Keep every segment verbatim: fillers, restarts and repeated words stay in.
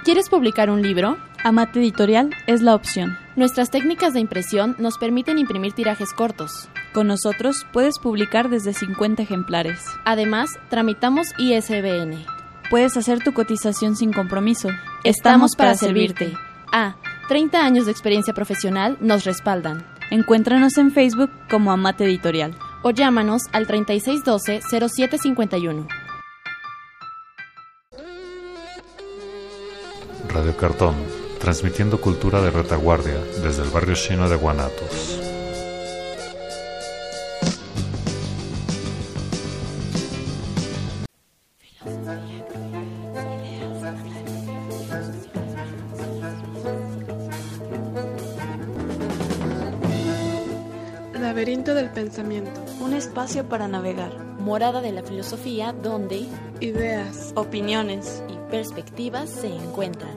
¿Quieres publicar un libro? Amate Editorial es la opción. Nuestras técnicas de impresión nos permiten imprimir tirajes cortos. Con nosotros puedes publicar desde cincuenta ejemplares. Además, tramitamos I S B N. Puedes hacer tu cotización sin compromiso. Estamos para servirte. Ah, treinta años de experiencia profesional nos respaldan. Encuéntranos en Facebook como Amate Editorial. O llámanos al treinta y seis doce cero siete cincuenta y uno. Radio Cartón, transmitiendo cultura de retaguardia desde el barrio chino de Guanatos. Laberinto del pensamiento. Un espacio para navegar. Morada de la filosofía donde ideas, opiniones y perspectivas se encuentran.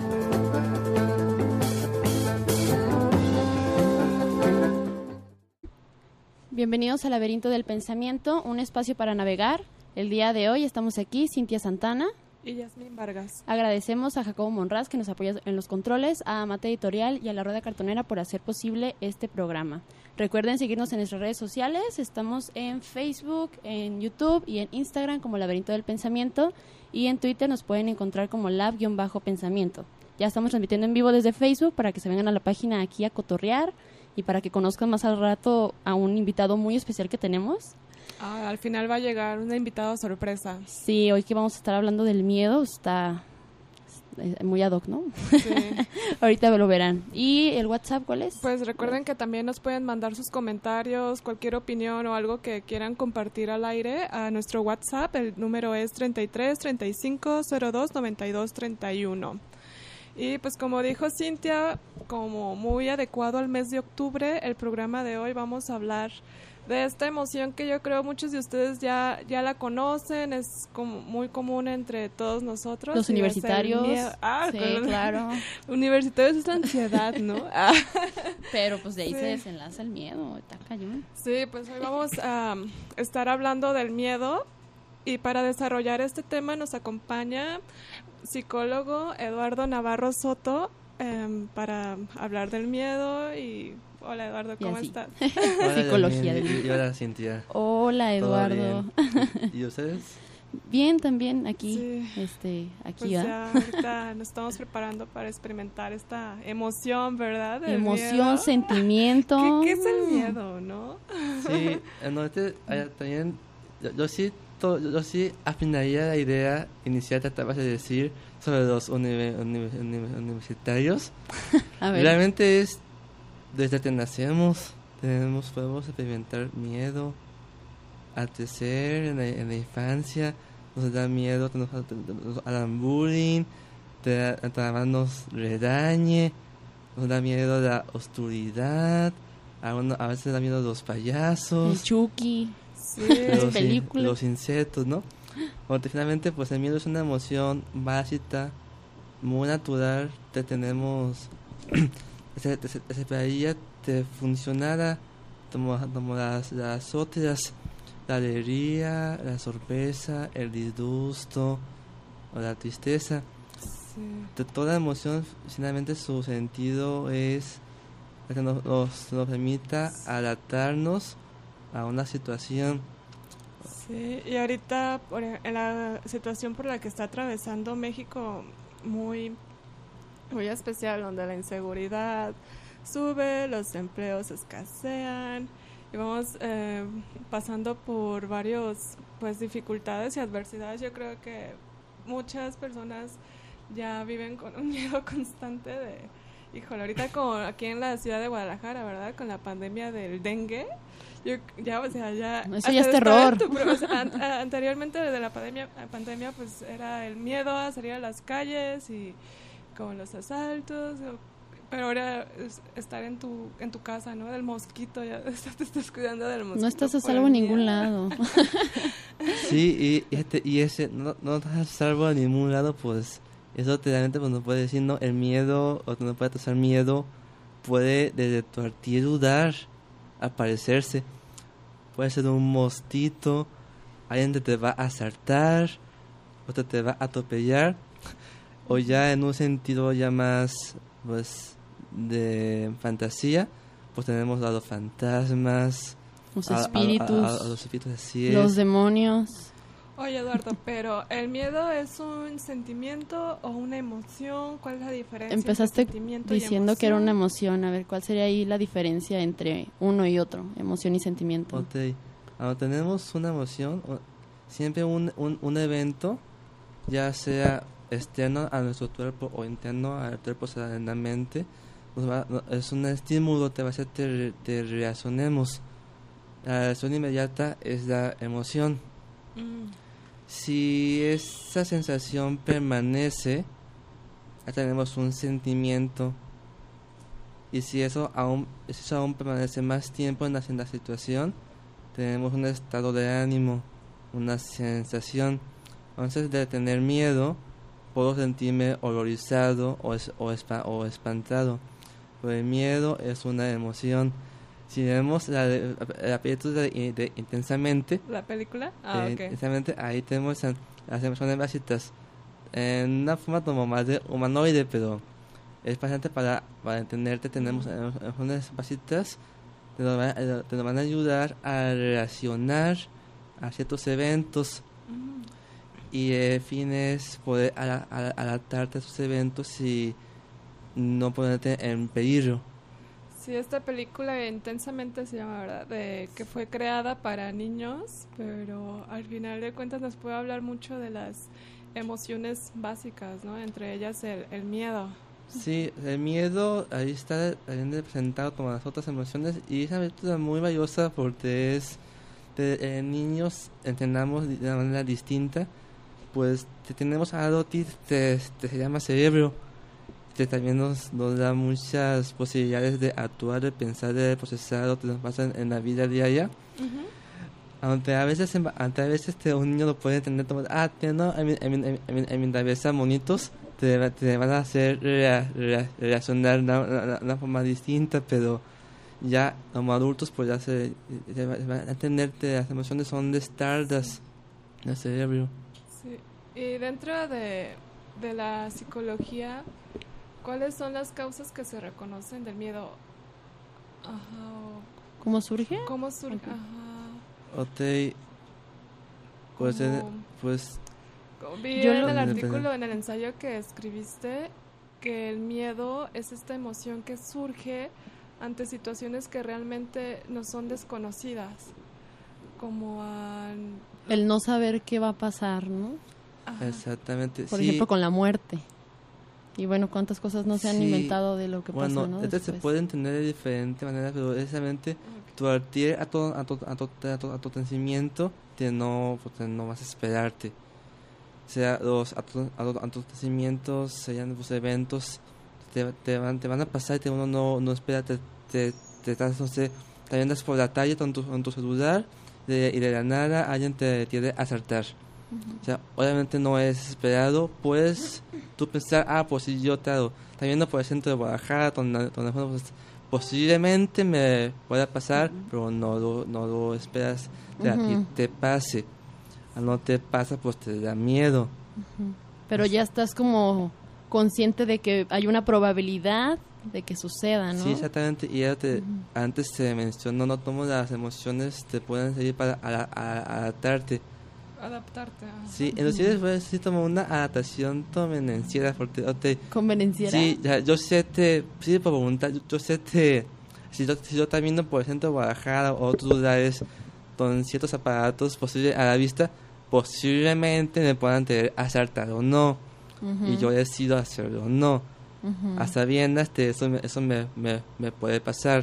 Bienvenidos al Laberinto del Pensamiento, un espacio para navegar. El día de hoy estamos aquí, Cintia Santana y Yasmín Vargas. Agradecemos a Jacobo Monraz, que nos apoya en los controles, a Amate Editorial y a La Rueda Cartonera por hacer posible este programa. Recuerden seguirnos en nuestras redes sociales. Estamos en Facebook, en YouTube y en Instagram como Laberinto del Pensamiento, y en Twitter nos pueden encontrar como lab-pensamiento. Ya estamos transmitiendo en vivo desde Facebook para que se vengan a la página aquí a cotorrear y para que conozcan más al rato a un invitado muy especial que tenemos. Ah, al final va a llegar una invitada sorpresa. Sí, hoy que vamos a estar hablando del miedo, está muy ad hoc, ¿no? Sí. Ahorita lo verán. ¿Y el WhatsApp cuál es? Pues recuerden que también nos pueden mandar sus comentarios, cualquier opinión o algo que quieran compartir al aire a nuestro WhatsApp. El número es treinta y tres, treinta y cinco, cero dos, noventa y dos, treinta y uno. Y pues como dijo Cintia, como muy adecuado al mes de octubre, el programa de hoy vamos a hablar de esta emoción que yo creo muchos de ustedes ya ya la conocen, es como muy común entre todos nosotros. Los universitarios. Ah, sí, los claro. Universitarios es la ansiedad, ¿no? Ah. Pero pues de ahí sí. se desenlaza el miedo, está cañón. Sí, pues hoy vamos a estar hablando del miedo, y para desarrollar este tema nos acompaña psicólogo Eduardo Navarro Soto eh, para hablar del miedo. Y hola Eduardo, ¿cómo estás? Hola, Psicología del y, y hola Cintia. Hola Eduardo. ¿Y ustedes? Bien, también aquí, sí. este, aquí pues ya. ya ahorita nos estamos preparando para experimentar esta emoción, ¿verdad? Del Emoción, miedo. sentimiento. ¿Qué, ¿Qué es el miedo, no? Sí, no, este, eh, también yo, yo sí to, yo, yo sí afinaría la idea inicial que tratabas de decir sobre los uni, uni, uni, universitarios. A ver. Realmente es desde que nacemos tenemos podemos experimentar miedo al crecer en la, en la infancia. Nos da miedo que nos, nos hagan bullying, que la mamá nos redañe, nos da miedo la oscuridad, a, uno, a veces da miedo los payasos, el Chucky, sí. los, películas, los insectos, ¿no? Porque finalmente pues el miedo es una emoción básica, muy natural, que tenemos, se, se, se esperaría que funcionara como, como las, las otras, la alegría, la sorpresa, el disgusto o la tristeza. Sí. De toda emoción, finalmente su sentido es que nos, nos, nos permita adaptarnos a una situación. Sí, y ahorita por, en la situación por la que está atravesando México, muy, muy especial, donde la inseguridad sube, los empleos escasean, y vamos eh, pasando por varios pues dificultades y adversidades. Yo creo que muchas personas ya viven con un miedo constante de, híjole, ahorita como aquí en la ciudad de Guadalajara, ¿verdad? Con la pandemia del dengue, yo ya, o sea, ya... Eso ya es terror. Tu, pero, o sea, an, a, anteriormente de la pandemia, pandemia, pues era el miedo a salir a las calles y como los asaltos, o, pero ahora es estar en tu en tu casa, ¿no? Del mosquito, ya te estás cuidando del mosquito. No estás a salvo en ningún lado. Sí, y, este, y ese, no, no estás a salvo en ningún lado, pues eso realmente pues, nos puede decir, ¿no? El miedo, o no puede pasar miedo, puede desde tu actitud aparecerse. Puede ser un mosquito, alguien que te va a asaltar, otro te va a atropellar. O ya en un sentido ya más, pues, de fantasía, pues tenemos a los fantasmas, Los a- a- espíritus, a, a- a los espíritus, así es. los demonios. Oye, Eduardo, pero ¿el miedo es un sentimiento o una emoción? ¿Cuál es la diferencia Empezaste entre sentimiento y diciendo que era una emoción? emoción. A ver, ¿cuál sería ahí la diferencia entre uno y otro? Emoción y sentimiento. Ok, cuando tenemos una emoción, o- siempre un, un, un evento, ya sea externo a nuestro cuerpo o interno al cuerpo, o en la mente, nos va- no- es un estímulo que va a hacer que re- que reaccionemos. La reacción inmediata es la emoción. Mm. Si esa sensación permanece, ya tenemos un sentimiento. Y si eso aún, si eso aún permanece más tiempo en la, en la situación, tenemos un estado de ánimo, una sensación. Entonces, de tener miedo, puedo sentirme horrorizado o, es, o, espa- o espantado. Pero el miedo es una emoción. Si vemos la, de- la película de, de Intensamente, ¿La película? Ah, eh, ok. Intensamente, ahí tenemos an- las emociones básicas en una forma como más de humanoide, pero es bastante para, para entenderte. Tenemos emo- emociones básicas que nos, van, eh, que nos van a ayudar a reaccionar a ciertos eventos. Mm. Y el fin es poder ala- ala- adaptarte a esos eventos y no ponerte en peligro. Sí, esta película Intensamente se llama, ¿verdad? De que fue creada para niños, pero al final de cuentas nos puede hablar mucho de las emociones básicas, ¿no? Entre ellas el, el miedo. Sí, el miedo ahí está también representado como las otras emociones y esa virtud es muy valiosa porque es de eh, niños entendamos de una manera distinta, pues te tenemos algo que te, te se llama cerebro, que también nos, nos da muchas posibilidades de actuar, de pensar, de procesar lo que nos pasa en, en la vida diaria. Ujú. Aunque a veces, en- aunque a veces este, un niño lo puede entender como, ah, que no, en mi, en mi, en mi, en mi cabeza monitos te, va- te van a hacer rea- rea- reaccionar de una, una- una forma distinta, pero ya como adultos pues ya se, se va- van a entender que las emociones son destardas del cerebro. Sí. Y dentro de, de la psicología, ¿cuáles son las causas que se reconocen del miedo? Ajá. ¿Cómo surge? o ¿Cómo surge? Ok. Ajá. Ok, pues, en- Como- pues como Vi Yo en lo- el Depende. artículo, en el ensayo que escribiste, que el miedo es esta emoción que surge ante situaciones que realmente nos son desconocidas, como al... El no saber qué va a pasar, ¿no? Ajá. exactamente, Por sí. ejemplo, con la muerte. Y bueno, cuántas cosas no se han Sí. inventado de lo que Bueno, pasa, ¿no? esto se Después. puede entender de diferente manera, pero precisamente Ok. tu artier a tu, a tu, a tu, a tu, a tu acontecimiento que no, pues, que no vas a esperarte. O sea, los ato- ato- acontecimientos serían pues, eventos te, te, van, te van a pasar y te, uno no, no espera, te, te, te estás, no sé, te andas por la calle con tu, con tu celular de- y de la nada alguien te quiere asaltar. O sea, obviamente no es esperado, pues tú pensar, ah, pues si yo te hago, también no por el centro de Guadalajara, donde, donde bueno, pues, posiblemente me pueda pasar, pero no lo, no lo esperas que a ti Ujú. te pase. Al no te pasa, pues te da miedo. Pero ya estás como consciente de que hay una probabilidad de que suceda, ¿no? Sí, exactamente, y ya te, antes se mencionó, no tomo las emociones te pueden servir para a- a- adaptarte. Adaptarte. ajá. Sí, en los cielos fue así como una adaptación convenenciera, porque ok, Convenenciera. sí, ya, yo sé que, sí, por voluntad, yo, yo sé que si yo, si yo estaba viendo por ejemplo Guadalajara o otros lugares con ciertos aparatos posibles a la vista, posiblemente me puedan tener asaltado o no, Ujú, y yo decido hacerlo o no, ujú. a sabiendas que eso, me, eso me, me, me puede pasar.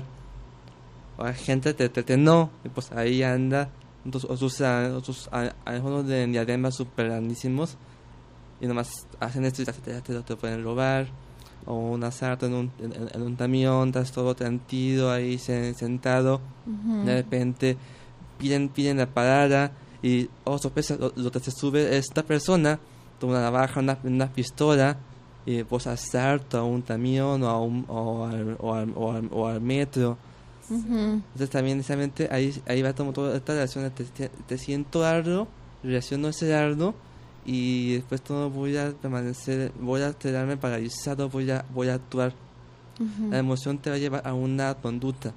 O hay gente que, que, que no, y pues ahí anda otros, otros, ah, otros ah, algunos de diademas super grandísimos y nomás hacen esto y ya te, ya te, te pueden robar, o un asalto en un, en, en un camión, estás todo tranquilo ahí se- sentado, Ujú. de repente piden, piden la parada y, oh sorpresa, lo, lo que se sube es esta persona, toma una navaja, una, una pistola y pues asalto a un camión o, a un, o, al, o, al, o, al, o al metro. Ujú. Entonces también precisamente ahí, ahí va como toda esta reacción, te, te, te siento algo, reacciono a ese algo y después todo voy a permanecer, voy a quedarme paralizado, voy a, voy a actuar. Ujú. La emoción te va a llevar a una conducta,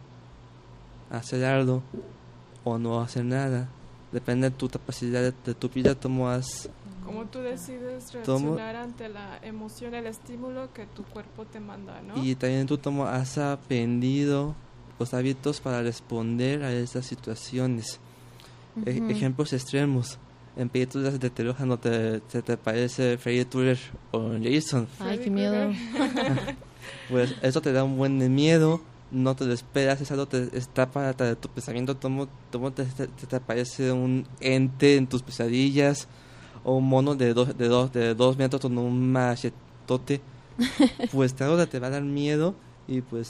a hacer algo o no hacer nada. Depende de tu capacidad de, de tu vida, tomas. Como tú decides Tomo- reaccionar ante la emoción, el estímulo que tu cuerpo te manda, ¿no? Y también tú tomas, has aprendido los hábitos para responder a esas situaciones. E- Ujú. ejemplos extremos. En películas de terror no te, se te parece Freddy Krueger o Jason. Ay, Freddy qué miedo. Krueger. Pues eso te da un buen de miedo, no te lo esperas, es algo que está para de tu pensamiento, como, como te, te, te aparece un ente en tus pesadillas, o un mono de dos, de dos, de dos metros con un machetote, pues claro que te va a dar miedo, y pues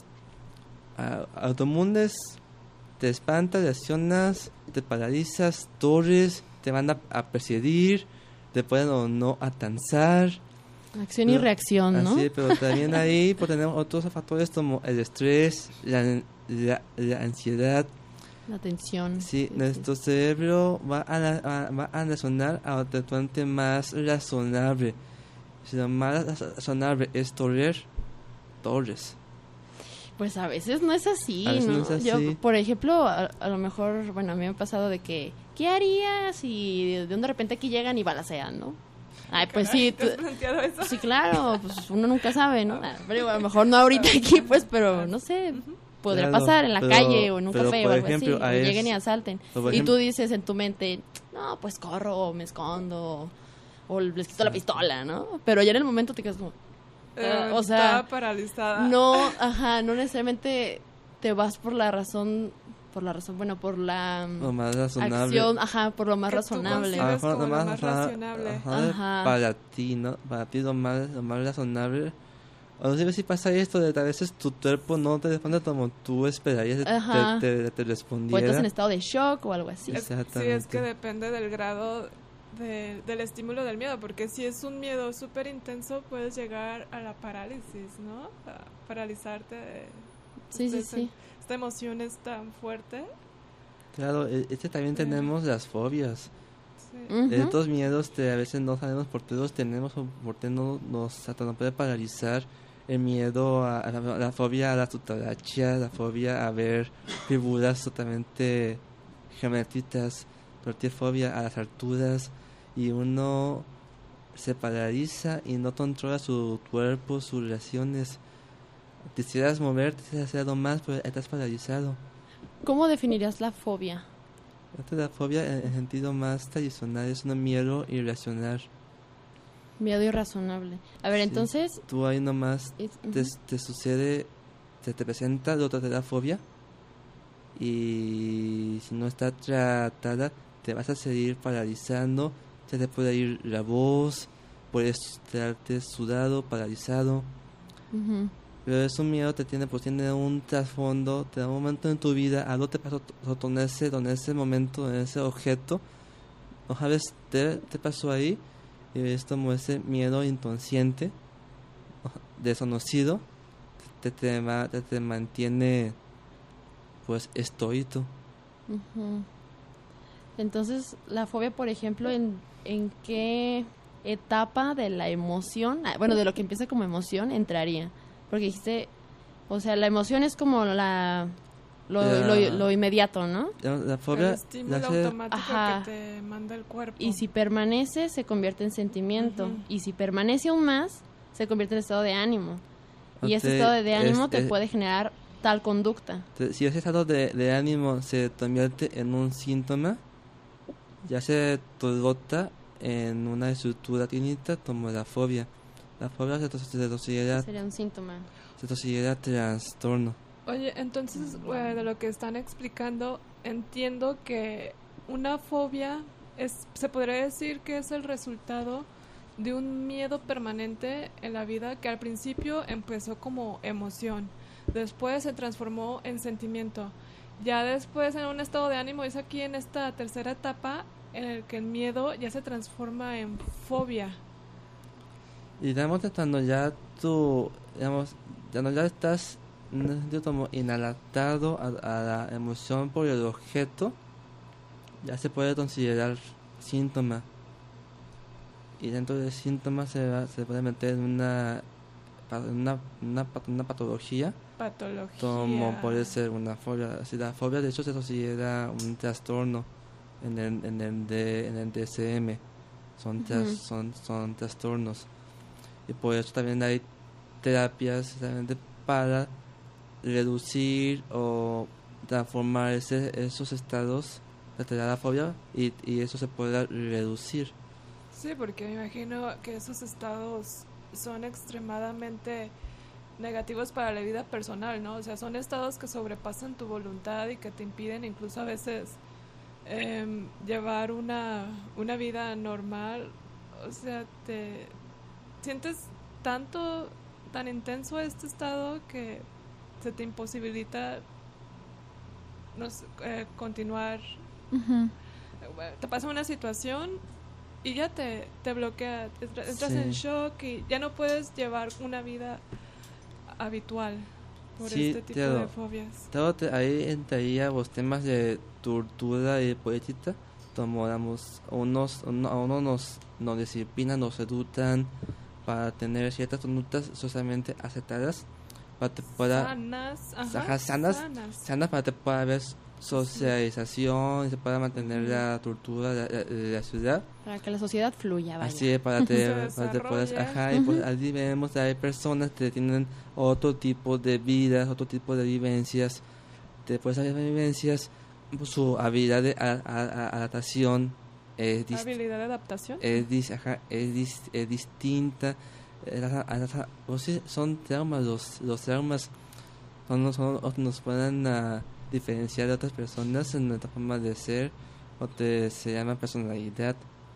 a, automundes, te espantas, reaccionas, te paralizas, torres, te van a, a perseguir, te pueden o no alcanzar. Acción y Pero- reacción, ¿no? Así, pero también ahí pues, tenemos otros factores como el estrés, la, la, la ansiedad. La tensión. Sí, Sí, nuestro cerebro va a, la- a- va a razonar a un actuante más razonable. Si lo más razonable es torrer, torres. Pues a veces no es así, A veces ¿no? no es así. Yo, por ejemplo, a, a lo mejor, bueno, a mí me ha pasado de que, ¿qué harías si de de repente aquí llegan y balacean, ¿no? Ay, pues Caray, sí, ¿te has tú- planteado eso? sí, claro, pues uno nunca sabe, ¿no? Ah, pero a lo mejor no ahorita aquí, pues, pero no sé, podría Claro, pasar en la pero- calle o en un pero, café por o algo ejemplo, así, a o es- lleguen y asalten. pero, por Y ejemplo- tú dices en tu mente, no, pues corro o me escondo o les quito la pistola, ¿no? Pero ya en el momento te quedas como, Eh, o sea, estaba paralizada. no, ajá, no necesariamente te vas por la razón, por la razón, bueno, por la mm, Lo más razonable. acción, ajá, por lo más Que tú razonable. A lo consideres mejor como lo lo más más ra- razonable. ajá, Ajá. para ti, ¿no? Para ti lo más, lo más razonable. O no sé si pasa esto de que a veces tu cuerpo no te responde como tú esperarías que Ajá. te, te, te O respondiera. estás en estado de shock o algo así. Es- sí, Exactamente. es que depende del grado de- del estímulo del miedo, porque si es un miedo súper intenso, puedes llegar a la parálisis, ¿no? A paralizarte. de- Sí, sí, de- sí. Esta emoción es tan fuerte. Claro, e- este también Sí. tenemos las fobias. Sí. Ujú. Estos miedos que a veces no sabemos por qué los tenemos o por qué no nos, hasta nos puede paralizar. El miedo a, a la, la fobia a las cucarachas, la fobia a ver figuras totalmente geométricas, cualquier fobia a las alturas, y uno se paraliza y no controla su cuerpo, sus reacciones. Quisieras moverte, quisieras hacer algo más, pero estás paralizado. ¿Cómo definirías la fobia? Esta es la fobia en el sentido más tradicional, es un miedo irracional. Miedo irrazonable. A ver, Sí. entonces, Tú ahí nomás es- te, ujú. te sucede, te, te presenta, lo te da fobia, y si no está tratada, te vas a seguir paralizando, se te puede ir la voz, puedes quedarte sudado, paralizado. Ujú. Pero es un miedo, te tiene, pues tiene un trasfondo, te da un momento en tu vida, algo te pasó t- con ese, con ese momento, en ese objeto, no sabes, te, te pasó ahí, y es como ese miedo inconsciente, desconocido, te, te, ma- te, te mantiene, pues, estoico. Ujú. Entonces, la fobia, por ejemplo, ¿en, en qué etapa de la emoción, ah, bueno, de lo que empieza como emoción, entraría? Porque dijiste, o sea, la emoción es como la lo, La- lo, lo inmediato, ¿no? La, la El fobia, estímulo la hace- automático Ajá. que te manda el cuerpo. Y si permanece, se convierte en sentimiento. Ujú. Y si permanece aún más, se convierte en estado de ánimo. Y ese te- estado de ánimo es- te es- puede generar tal conducta. te- si ese estado de, de ánimo se convierte en un síntoma, ya se trata en una estructura clínica como la fobia. La fobia se, se considera, Sería un síntoma. se considera trastorno. Oye, entonces, eh, de lo que están explicando, entiendo que una fobia es, se podría decir que es el resultado de un miedo permanente en la vida que al principio empezó como emoción, después se transformó en sentimiento, ya después en un estado de ánimo, es aquí en esta tercera etapa en el que el miedo ya se transforma en fobia. Y digamos que cuando ya tú, digamos, cuando ya estás en un sentido como inadaptado a, a la emoción por el objeto, ya se puede considerar síntoma. y dentro de síntomas se, va, se puede meter en una, una, una, una patología, Patología. como puede ser una fobia. Si la fobia, de hecho, se considera un trastorno en el, en el, de, en el D S M. Son, tras, uh-huh. son, son trastornos. Y por eso también hay terapias exactamente para reducir o transformar ese, esos estados de la fobia y, y eso se pueda reducir. Sí, porque me imagino que esos estados son extremadamente negativos para la vida personal, ¿no? O sea, son estados que sobrepasan tu voluntad y que te impiden incluso a veces eh, llevar una, una vida normal. O sea, te sientes tanto, tan intenso este estado que se te imposibilita no sé, eh, continuar. Uh-huh. Te pasa una situación y ya te, te bloquea, entras sí. en shock y ya no puedes llevar una vida habitual por sí, este tipo claro. de fobias. Claro, te, ahí entraría los temas de tortura y política, como digamos, unos, uno, a uno nos, nos disciplinan, nos educan para tener ciertas conductas socialmente aceptadas, para que pueda sanas, ajá, ajá, sanas, sanas, sanas para que pueda haber socialización sí. y se pueda mantener uh-huh. la tortura de, de, de la ciudad. Para que la sociedad fluya, vaya. Así es, para que puedas, ajá, uh-huh. y pues allí vemos que hay personas que tienen otro tipo de vidas, otro tipo de vivencias, después de esas vivencias, pues, su habilidad de a, a, a, adaptación es dist- habilidad de adaptación es, dis- ajá, es, dis- es distinta. O sea, son traumas, los, los traumas son, son, nos pueden uh, diferenciar de otras personas en nuestra forma de ser, o te, se llama personalidad.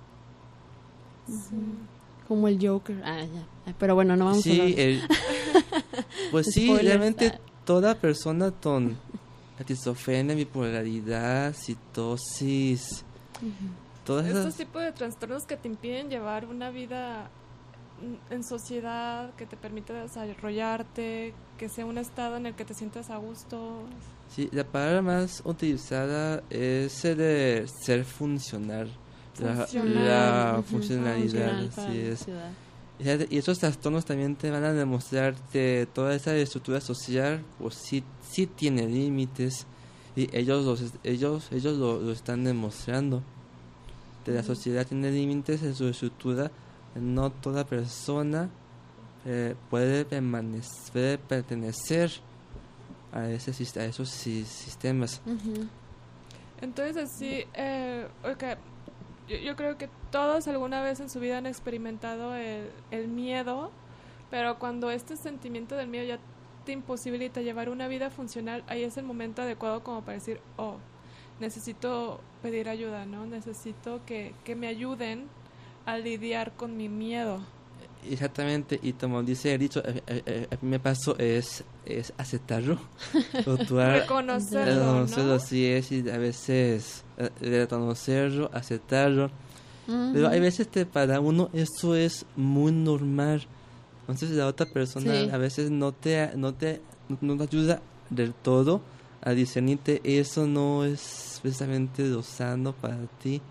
Sí. Como el Joker. Ah, ya. Pero bueno, no vamos sí, a hablar. El, pues sí, Spoilers. Realmente toda persona con esquizofrenia, bipolaridad, psicosis, uh-huh. todas estos esas... tipos de trastornos que te impiden llevar una vida en sociedad, que te permite desarrollarte, que sea un estado en el que te sientas a gusto. Sí, la palabra más utilizada es el de ser funcional. Funcional. La, la uh-huh. funcionalidad, así es. Y esos trastornos también te van a demostrar que toda esa estructura social pues sí, sí tiene límites y ellos los, ellos ellos lo, lo están demostrando. Que la sociedad tiene límites en su estructura. No toda persona eh, puede permanecer, puede pertenecer a ese a esos sistemas. Uh-huh. Entonces así, eh, okay. yo, yo creo que todos alguna vez en su vida han experimentado el, el miedo, pero cuando este sentimiento del miedo ya te imposibilita llevar una vida funcional, ahí es el momento adecuado como para decir, oh, necesito pedir ayuda, ¿no? Necesito que, que me ayuden a lidiar con mi miedo. Exactamente, y como dice el dicho, a, a, a mí me pasó es, es aceptarlo, reconocerlo, reconocerlo, ¿no? Así es, y a veces reconocerlo, aceptarlo, uh-huh. pero hay veces que para uno eso es muy normal, entonces la otra persona sí. a veces no te, no te, no te ayuda del todo a discernirte, eso no es precisamente lo sano para ti.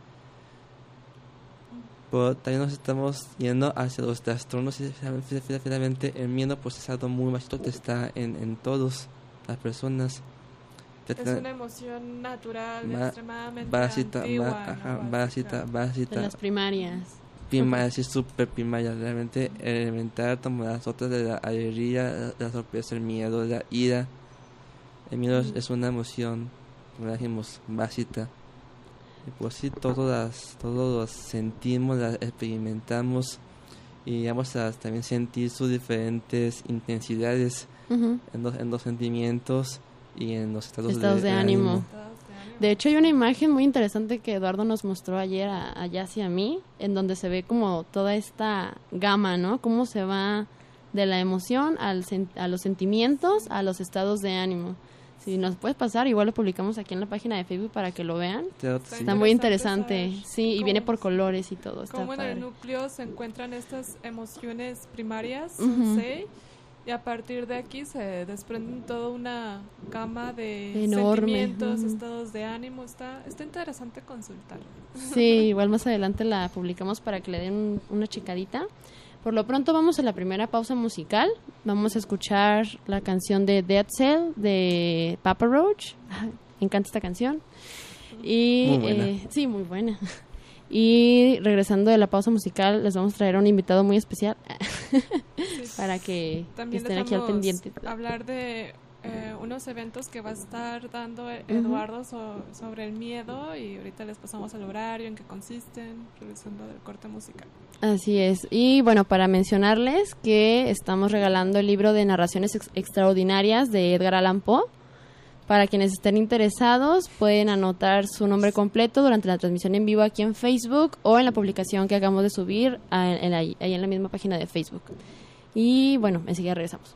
Pero también nos estamos yendo hacia los trastornos y finalmente el miedo pues es algo muy básico que está en, en todas las personas. Es una emoción natural, ma, extremadamente básica, antigua, ma, ajá, ¿no? básica, básica. De las primarias. Primaria, sí, súper primaria, realmente elemental, como las otras de la alegría, la, la sorpresa, el miedo, la ira. El miedo mm. es una emoción, como dijimos, básica. Y pues sí, todos las, todos los sentimos, las experimentamos y vamos a también sentir sus diferentes intensidades uh-huh. en, los, en los sentimientos y en los estados, estados de, de, de ánimo. ánimo. De hecho, hay una imagen muy interesante que Eduardo nos mostró ayer a, a Jazz y a mí, en donde se ve como toda esta gama, ¿no? Cómo se va de la emoción al a los sentimientos a los estados de ánimo. Si nos puedes pasar, igual lo publicamos aquí en la página de Facebook para que lo vean. Está, está muy interesante, sí, y viene por colores y todo. Está cómo padre. En el núcleo se encuentran estas emociones primarias, uh-huh. ¿sí? Y a partir de aquí se desprende toda una gama de Enorme. sentimientos, Ujú. estados de ánimo. Está, está interesante consultar. Sí, igual más adelante la publicamos para que le den un- una checadita. Por lo pronto vamos a la primera pausa musical. Vamos a escuchar la canción de Dead Cell de Papa Roach. Me encanta esta canción. Y, Muy buena. eh, sí, muy buena. Y regresando de la pausa musical, les vamos a traer a un invitado muy especial Sí. para que También estén aquí al dejamos pendiente. hablar de eh, unos eventos que va a estar dando Ujú. Eduardo so- sobre el miedo, y ahorita les pasamos el horario, en qué consisten, regresando del corte musical. Así es. Y bueno, para mencionarles que estamos regalando el libro de narraciones ex- extraordinarias de Edgar Allan Poe. Para quienes estén interesados, pueden anotar su nombre completo durante la transmisión en vivo aquí en Facebook o en la publicación que acabamos de subir a- en la- ahí en la misma página de Facebook. Y bueno, enseguida regresamos.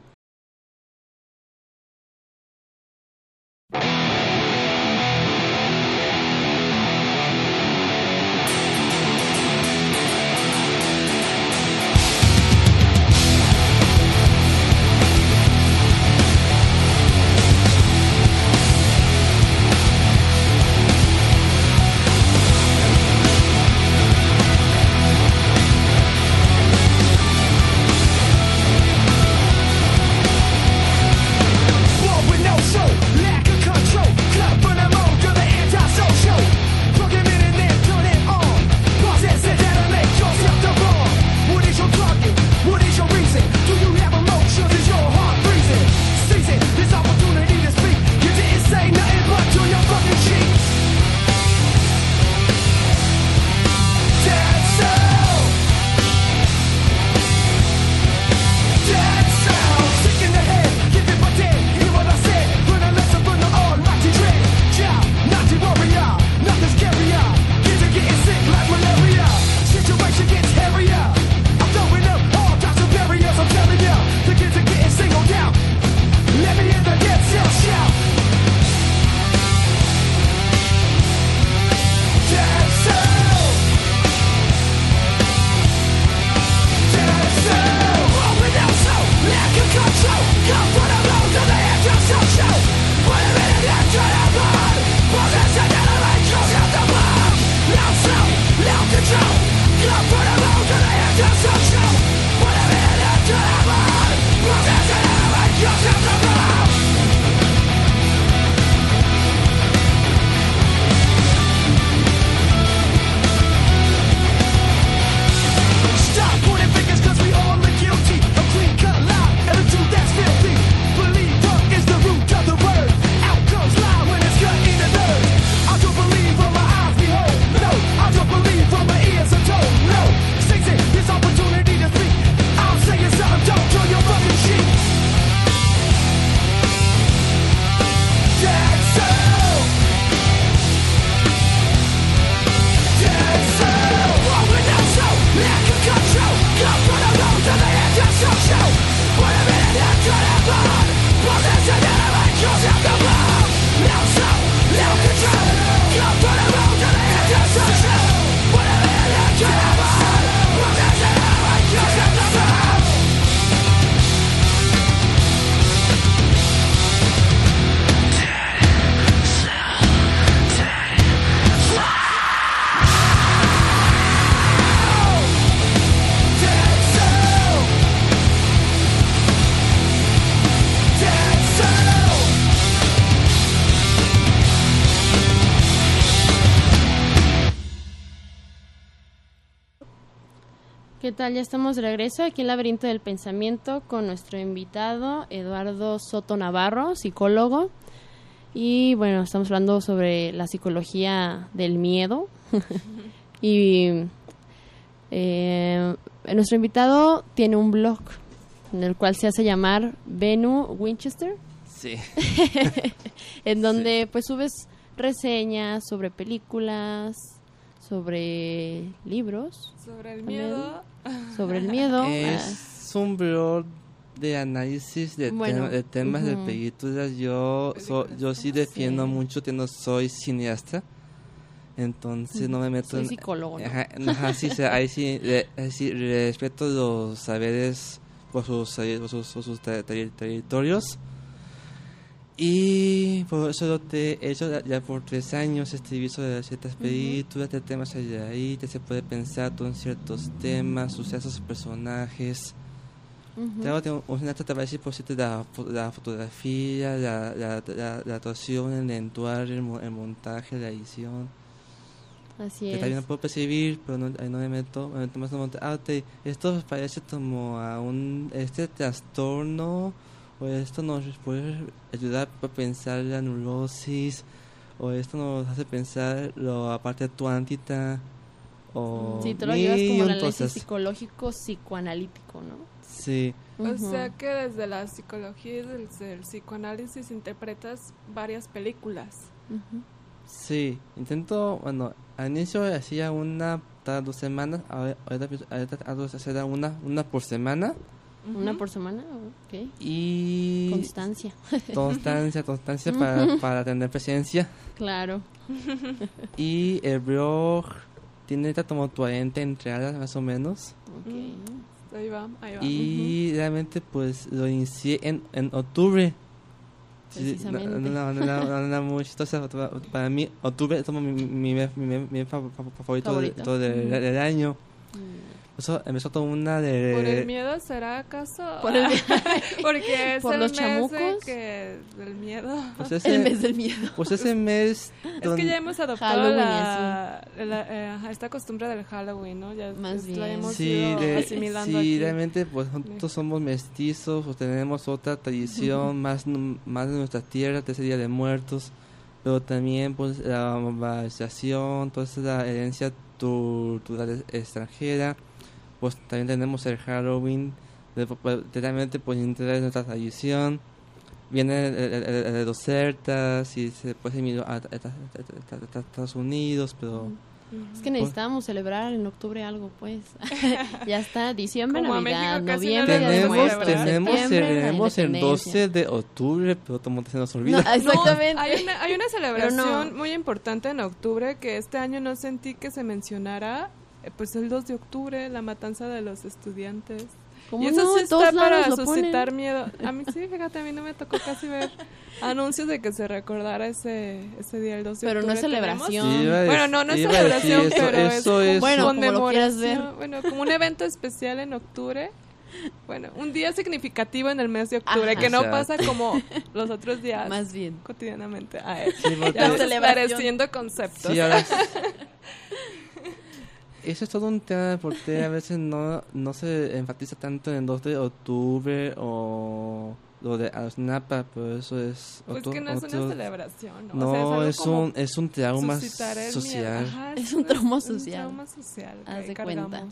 ¿Qué tal? Ya estamos de regreso aquí en Laberinto del Pensamiento con nuestro invitado Eduardo Soto Navarro, psicólogo. Y bueno, estamos hablando sobre la psicología del miedo. y eh, nuestro invitado tiene un blog en el cual se hace llamar Benu Winchester. Sí. En donde pues subes reseñas sobre películas, sobre libros, Sobre el También. miedo. sobre el miedo. Es un blog de análisis de, Bueno, tem- de temas de ujú. películas. Yo so- yo sí defiendo Sí. mucho que no soy cineasta. Entonces no me meto Soy en... psicólogo, ¿no? Ajá, ajá, sí, sí, ahí sí, re- ahí sí respeto los saberes por sus, por sus, por sus ter- ter- territorios. Y por eso lo te he hecho ya, ya por tres años, escribí sobre ciertas películas, de temas allá de ahí, te se puede pensar todo en ciertos temas, sucesos, personajes. Ujú. Claro, tengo una trata por cierto la, fo- la fotografía, la, la, la, la actuación, el encuadre, el, mo- el montaje, la edición. Así Que es. también lo puedo percibir, pero no, ahí no me meto, me meto más en el montaje. Ah, ok, esto parece como a un, este trastorno, o esto nos puede ayudar a pensar la neurosis, o esto nos hace pensar lo aparte tuántita, o Sí, tú lo llevas como mil el análisis cosas. psicológico psicoanalítico, ¿no? Sí, O Ujú. sea que desde la psicología y desde el psicoanálisis interpretas varias películas. Ujú. sí, intento, bueno, al inicio hacía una cada dos semanas, ahora, ahorita, pienso- ahorita trato de hacer una, una por semana, Una Ujú. por semana, ok. y Constancia, constancia, constancia para, para tener presencia. claro. Y el blog tiene ahorita como cuarenta entradas más o menos. Ok. Ahí va, ahí va. Y realmente pues lo inicié en, en octubre. Sí, Precisamente. no, no, no, no, no, no, muy chistosa. Para mí, octubre es como mi, mi, mi, mi, mi fa- fa- favorito, Favorito. de- todo del, Ujú. del año. Mm. Eso empezó toda una de... ¿Por el miedo será acaso? Por el- Porque es ¿Por el los mes chamucos? de que, del miedo. Pues El ese, mes del miedo. pues ese mes... Es don- que ya hemos adoptado Halloween la, la- eh, ajá, esta costumbre del Halloween, ¿no? Ya Más es- la bien. hemos Sí, ido de- asimilando sí aquí. realmente pues nosotros somos mestizos o tenemos otra tradición más, n- más de nuestra tierra, de ese Día de Muertos, pero también pues la valorización, toda esa herencia cultural extranjera, pues también tenemos el Halloween, de- pues, realmente pues integra nuestra tradición, viene el, el- el- el de los celtas y se puede ir a, a- a- a- a- a Estados Unidos, pero... Es que necesitábamos celebrar en octubre algo, pues. Ya está, diciembre, Como a Navidad, México casi noviembre, nadie Día de Tenemos, Muertos, tenemos, septiembre, la tenemos el independencia. doce de octubre, pero como se nos No, olvida. exactamente. No, hay una, hay una celebración Pero no. muy importante en octubre que este año no sentí que se mencionara, eh, pues el dos de octubre, la matanza de los estudiantes. ¿Cómo Y eso no? sí En está todos para lados lo suscitar ponen. miedo. A mí sí, fíjate, a mí no me tocó casi ver anuncios de que se recordara ese, ese día, el dos de Pero no octubre. es celebración. Tenemos- iba a Bueno, dec- no, no es iba a decir celebración, eso, pero eso es como es- Bueno, como lo quieras ver. conmemoración. Bueno, como un evento especial en octubre. Bueno, un día significativo en el mes de octubre, Ajá. que no Exacto. pasa como los otros días Más bien. cotidianamente. A ver, Sí, porque- ya vamos celebración. esclareciendo conceptos. sí, ahora es- Eso es todo un tema porque a veces no, no se enfatiza tanto en el dos de octubre o lo de Ayotzinapa, pero eso es Pues otro, que no es una otro- celebración, ¿no? no, O sea, algo es, como un, es un trauma suscitar el miedo. social. Ajá, Es un trauma social. Un trauma social. que Haz ahí de cuenta. cargamos.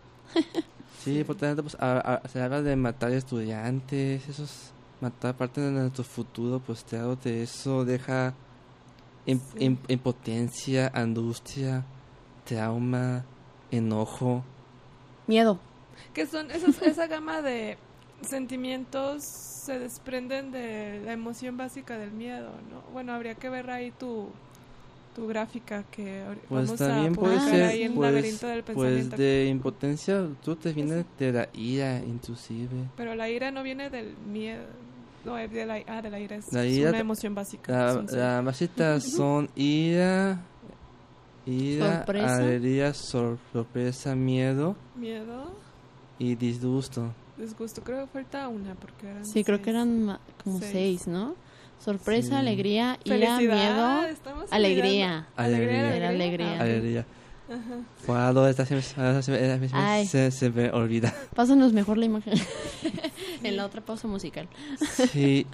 Sí, por tanto, pues, a- a- se habla de matar estudiantes, eso es matar parte de nuestro futuro, pues claro, de eso deja im- Sí. im- impotencia, angustia, trauma, enojo. Miedo. Que son esos, esa gama de sentimientos se desprenden de la emoción básica del miedo, ¿no? Bueno, habría que ver ahí tu, tu gráfica que ahor- Pues vamos también a puede publicar ser, ahí en pues, Laberinto del pues Pensamiento. de impotencia, tú te viene de la ira, inclusive. Pero la ira no viene del miedo. No, es de la, ah, de la ira es, La es ira- una emoción básica. La, es un ser. la básicas son ira, ira, Sorpresa. alegría, sor- sorpresa, miedo Miedo, y disgusto. disgusto. Creo que falta una porque eran Sí, creo seis. que eran ma- como Seis. seis, ¿no? Sorpresa, Sí. alegría, ira, Felicidad, miedo, estamos alegría. olvidando- Alegría. Era alegría. Ah, ok. Alegría. Ajá. Cuando esta se, se, se- Ay. se, se me olvida. Pásanos mejor la imagen. En la otra pausa musical. Sí,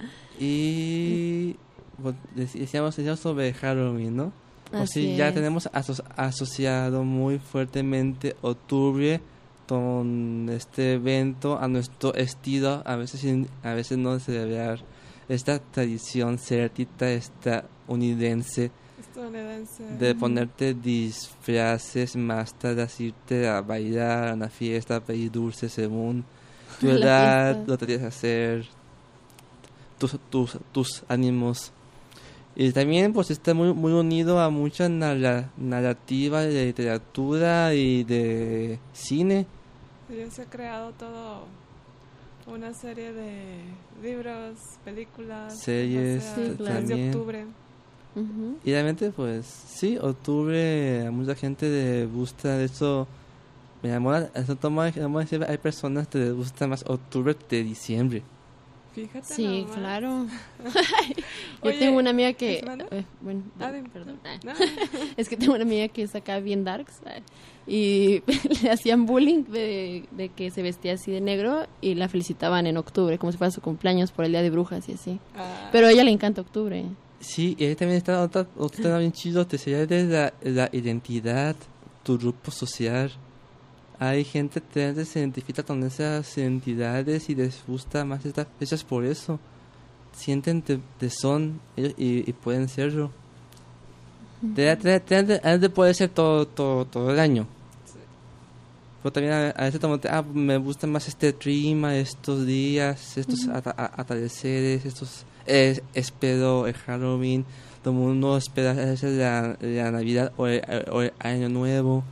y pues, dec- decíamos, decíamos sobre Halloween, ¿no? O Así sí, ya es. tenemos aso- asociado muy fuertemente octubre con este evento a nuestro estilo, a veces sin- a veces no celebrar esta tradición celtita estadounidense Estadounidense. de ponerte disfraces, máscaras, irte a bailar a una fiesta, pedir dulces según tu La edad, fiesta. lo que quieres hacer, tus, tus, tus ánimos. Y también pues está muy, muy unido a mucha narra- narrativa de literatura y de cine. Ya se ha creado todo una serie de libros, películas, Series, o sea, sí, claro. desde también. octubre. Ujú. Y realmente, pues, sí, octubre a mucha gente le gusta, de hecho, me llamó la eso toma, vamos a decir, hay personas que les gusta más octubre que diciembre. Fíjate Sí, nomás. claro. Yo Oye, tengo una amiga que... ¿Fernanda? eh, bueno, Ah, de- dime. perdón. Ah. No. Es que tengo una amiga que es acá bien darks ah, y le hacían bullying de, de que se vestía así de negro y la felicitaban en octubre, como si fuera su cumpleaños por el Día de Brujas y así. Ah, Pero a ella le encanta octubre. Sí, y ahí también está otra, otro tema bien chido, que sería de la, la identidad, tu grupo social. Hay gente que se identifica con esas identidades y les gusta más estas fechas por eso. Sienten que que son ellos y, y pueden serlo. Te- te- te- te- Antes puede ser todo, todo, todo el año. Pero también a, a veces como te- ah, me gusta más este clima, estos días, estos ata- a- atardeceres, estos eh, espero el Halloween, todo el mundo espera a veces la, la Navidad o el, o el Año Nuevo.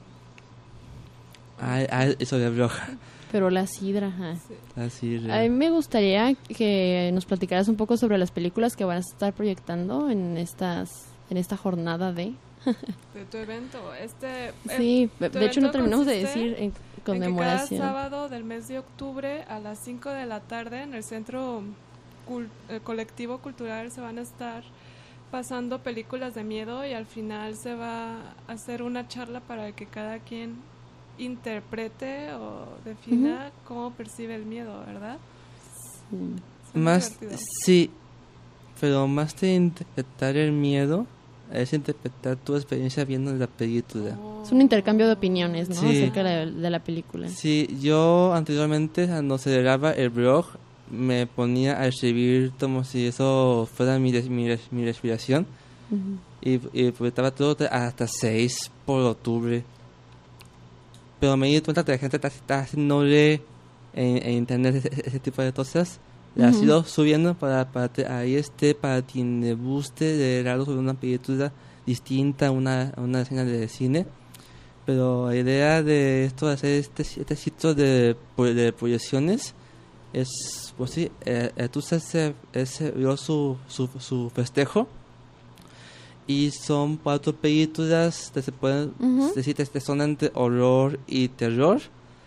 Ay, ay, eso de bruja. Pero la sidra, ajá. Así re- A mí me gustaría que nos platicaras un poco sobre las películas que vas a estar proyectando en estas en esta jornada de... de tu evento. Este, eh, Sí, de tu de hecho no evento terminamos de consiste decir en en que conmemoración. cada sábado del mes de octubre a las cinco de la tarde en el Centro Cul- eh, Colectivo Cultural se van a estar pasando películas de miedo y al final se va a hacer una charla para que cada quien interprete o defina cómo percibe el miedo, ¿verdad? Sí. Es muy Más, divertido. sí, pero más de interpretar el miedo es interpretar tu experiencia viendo la película. Oh. Es un intercambio de opiniones, ¿no? Sí. Acerca de, de la película. Sí, yo anteriormente cuando celebraba el blog me ponía a escribir como si eso fuera mi, res- mi, res- mi respiración Ujú. y, y publicaba todo hasta seis por octubre. Pero me di cuenta que la gente está, está haciéndole en, en internet ese, ese tipo de cosas. La he Ujú. ido subiendo para, para que ahí esté, para quien le guste leer algo sobre una película distinta a una, a una escena de cine. Pero la idea de esto, de hacer este, este sitio de, pro- de proyecciones, es, pues sí, eh, entonces ese, ese vio su, su, su festejo. Y son cuatro películas que se pueden Ujú. decir que son entre horror y terror.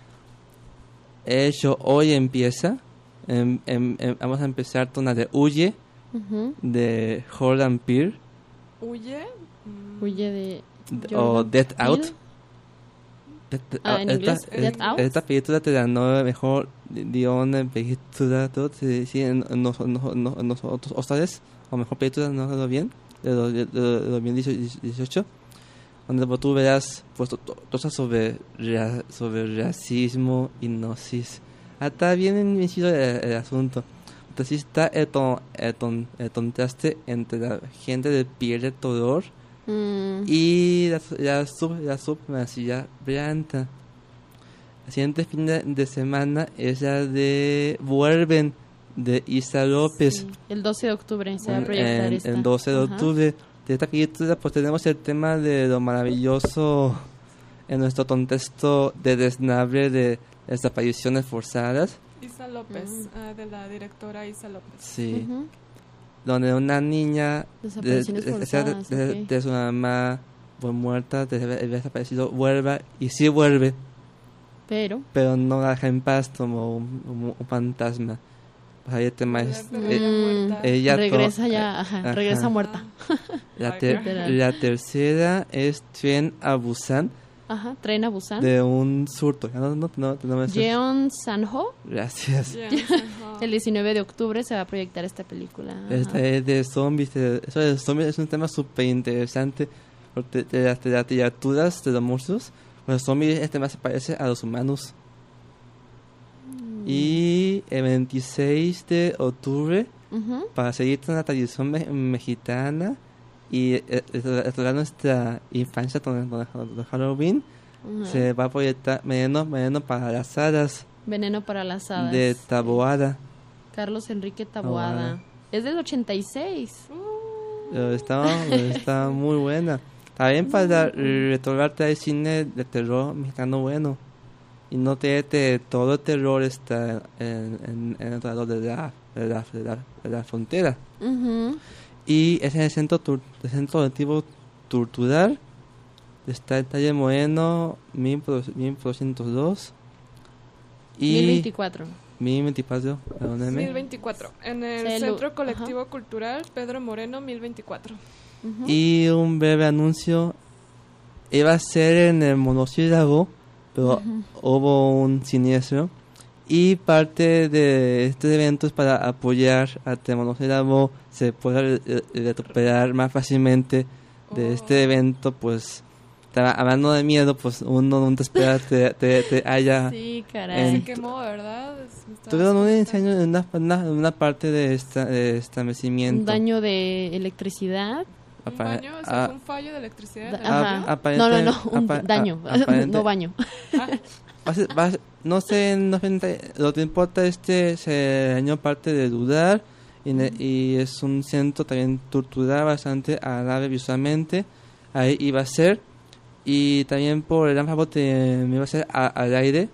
De hecho, hoy empieza. Em- em- em- vamos a empezar con la de Huye, Ujú. de Jordan Peele, ¿Huye? Mm, Huye de... d- o Jordan Death Peele. Out. Death- Ah, en esta- inglés, es- Death Out. Esta película te ganó el mejor guión de película, todo, sí, sí, en, en, los- en los- en los- en los otros Óscares, o mejor película, no recuerdo bien, de dos de, de, de dos mil dieciocho, donde pues, tú verás pues, to- to- cosas sobre, rea- sobre racismo, hipnosis. Está bien metido el, el asunto. Entonces sí está el, ton- el, ton- el contraste entre la gente de piel de color Mm. y la, la, sub, la supremacía blanca. El siguiente fin de, de semana es la de Vuelven, de Isa López. Sí. El doce de octubre se va a En- proyectar en, esta. en doce de Ajá. octubre. De esta película pues tenemos el tema de lo maravilloso en nuestro contexto de desnabre de desapariciones forzadas. Isa López, Mm. ah, de la directora Isa López. Sí. Ujú. Donde una niña de, Desapariciones de- de- forzadas, de- ok. de su mamá fue muerta, de haber desaparecido, vuelva y sí vuelve, Pero... pero no la deja en paz como un, como un fantasma. Pues ahí el tema es Pero eh, ella Mm, muerta. ella to- regresa ya, ajá, ajá. regresa muerta. la, Ay, ter- literal. la tercera es Tren a Busan, Ajá, Tren a Busan. de un surto. Ya no, no, no, no me sé. Jeon Sanho. Gracias. Bien, ajá. El diecinueve de octubre se va a proyectar esta película. Ajá. Esta es de zombies. de- Eso de zombies es un tema súper interesante. Porque de las de las criaturas, de los monstruos, los zombies este más se parece a los humanos. Mm. Y el veintiséis de octubre, Ujú. para seguir con la tradición me- mexicana y eh, restaurar nuestra infancia con, con- con Halloween, Ajá. se va a proyectar Veneno, Veneno para las Hadas, Veneno para las hadas. de Taboada. Carlos Enrique Taboada. Taboada. Es del ochenta y seis. Pero está, pero está muy buena. También para recordarte hay cine de terror mexicano bueno. y no te, te todo el terror está en, en, en el lado de la, de la, de la, de la frontera. Ujú. Y es en el centro, tur- el centro colectivo Torturar. Está en calle Moreno, mil cuatrocientos dos. Y mil veinticuatro. mil veinticuatro, perdóneme. mil veinticuatro. En el Celu- Centro Colectivo Ajá. Cultural Pedro Moreno, mil veinticuatro. Ujú. Y un breve anuncio. Iba a ser en el monosílabo, pero Ujú. hubo un siniestro. Y parte de este evento es para apoyar a que el monosílabo se pueda re- re- recuperar más fácilmente de Oh. este evento. Pues, ta- hablando de miedo, pues uno no te espera que te, te haya... Sí, en- caray. Se quemó, ¿verdad? Es- me estabas Tuvieron un comentando. incendio en una, una, una parte de esta de establecimiento. Un daño de electricidad. Un Apa- baño, o sea, ah, fue un fallo de electricidad. Da- en el ajá. baño. aparente- No, no, no, un apa- daño, a- aparente- no baño. Ah, Va a ser- va a ser- no sé, no sé, lo que importa este se dañó parte de dudar y, ne- y es un centro también torturar bastante agradable visualmente. Ahí iba a ser, y también por el gran favor que me iba a hacer a- al aire,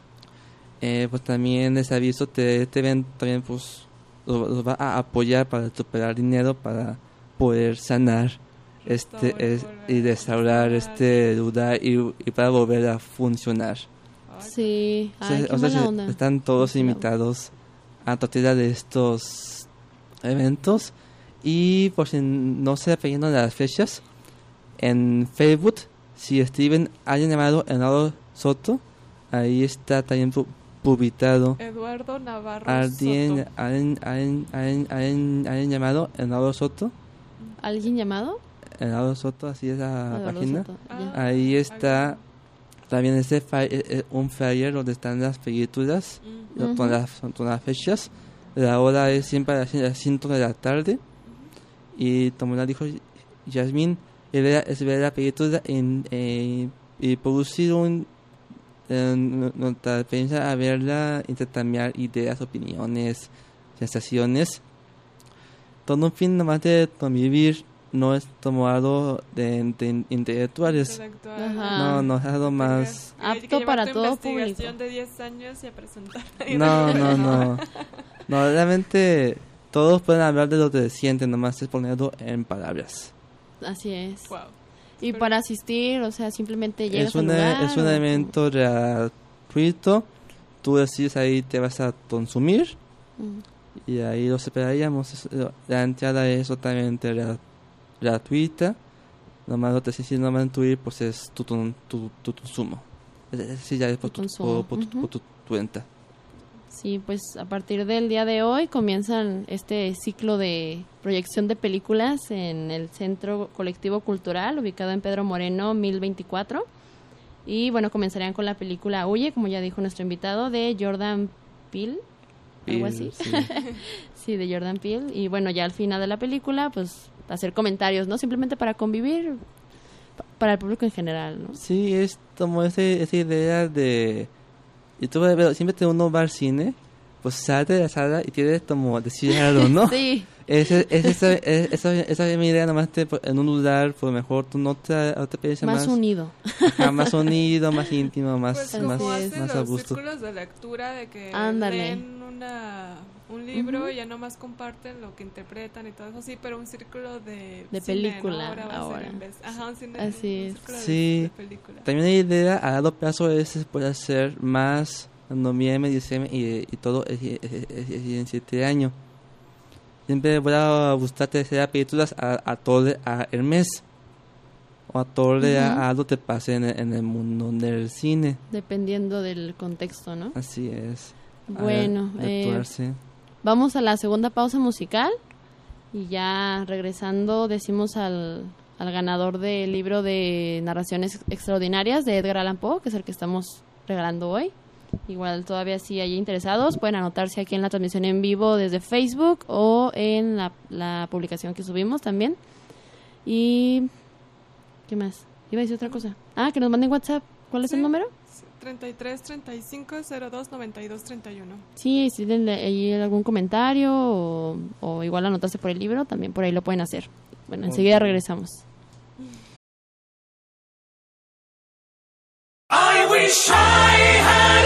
eh, pues también les aviso que este evento también pues los lo va a apoyar para recuperar dinero para poder sanar este Restaurar, es- y restaurar este lugar y, y para volver a funcionar. ay, Sí, O sea, ay, qué o sea, mala se- onda. están todos Qué feo. invitados a cualquiera de estos eventos. Y por si no se apellidan las fechas, en Facebook, si escriben alguien llamado Eduardo Soto, ahí está también pu- publicado Eduardo Navarro alguien, Soto. alguien, alguien, alguien, alguien- alguien llamado Eduardo Soto. ¿Alguien llamado? Eduardo Soto, así es la Eduardo página. Soto, Ah. ya. Ahí está también este fa- eh, eh, un flyer donde están las películas, Mm. Ujú. con, las, con las fechas. La hora es siempre a las las cinco de la tarde. Y como la dijo Yasmín, es ver, es ver la película en, eh, y producir un, en nuestra experiencia a verla, intercambiar ideas, opiniones, sensaciones. Todo un fin nomás de convivir, no es tomado de, de intelectuales. Intelectual. Ajá. No, no, es algo más... Tengas que- Apto que para llevar tu todo investigación público. de diez años y a presentar. No, no, no. No, realmente todos pueden hablar de lo que sienten, nomás es ponerlo en palabras. Así es. Wow. Y Pero- para asistir, o sea, simplemente llegas Es, una, al lugar. es un o- evento gratuito, tú decides ahí te vas a consumir Mm. y ahí los esperaríamos. Es- La entrada es totalmente gra- gratuita, nomás lo que sí, sí, nomás tu ir pues es tu, tu, tu, tu consumo. Es decir, ya es por Tu tu, consumo, por, por tu- ujú. por tu cuenta. Sí, pues a partir del día de hoy comienzan este ciclo de proyección de películas en el Centro Colectivo Cultural, ubicado en Pedro Moreno mil veinticuatro. Y bueno, comenzarían con la película Huye, como ya dijo nuestro invitado, de Jordan Peele, algo así. Sí. Sí, de Jordan Peele. Y bueno, ya al final de la película, pues hacer comentarios, ¿no? Simplemente para convivir, pa- para el público en general, ¿no? Sí, es como ese, esa idea de... Y tú ves, pero siempre que uno va al cine, pues sale de la sala y tienes como decir algo, ¿no? Sí, Ese, es esa, es, esa, esa es mi idea, nomás te, en un lugar, pues mejor tú no te, no te piensas más más, unido. ajá, más unido, más íntimo, más, Pues Así más, como es. hacen más a los gusto. círculos de lectura de que Ándale. leen una, un libro Ujú. y ya nomás comparten lo que interpretan y todo eso, sí, pero un círculo de, De cine, ¿no? película, Ahora va a ser ahora. en vez- ajá, un cine, Así un es. círculo de- Sí. de película. También la idea a largo plazo es se puede hacer más en noviembre, diciembre y, y todo es, es- es- es- es en siete años. Siempre voy a gustarte hacer películas a, a todo a el mes o a todo Ujú. a, a algo que pase en, el- en el mundo del cine. Dependiendo del contexto, ¿no? Así es. A Bueno, ver, eh, actuarse. vamos a la segunda pausa musical y ya regresando decimos al, al ganador del libro de narraciones extraordinarias de Edgar Allan Poe, que es el que estamos regalando hoy. Igual todavía si hay interesados pueden anotarse aquí en la transmisión en vivo desde Facebook o en la, la publicación que subimos también. Y ¿qué más? Iba a decir otra cosa. Ah, que nos manden WhatsApp. ¿Cuál es Sí. el número? treinta y tres, treinta y cinco, cero dos, noventa y dos, treinta y uno. Sí, si tienen ahí algún comentario o, o igual anotarse por el libro, también por ahí lo pueden hacer. Bueno, enseguida Ok. regresamos. I wish I had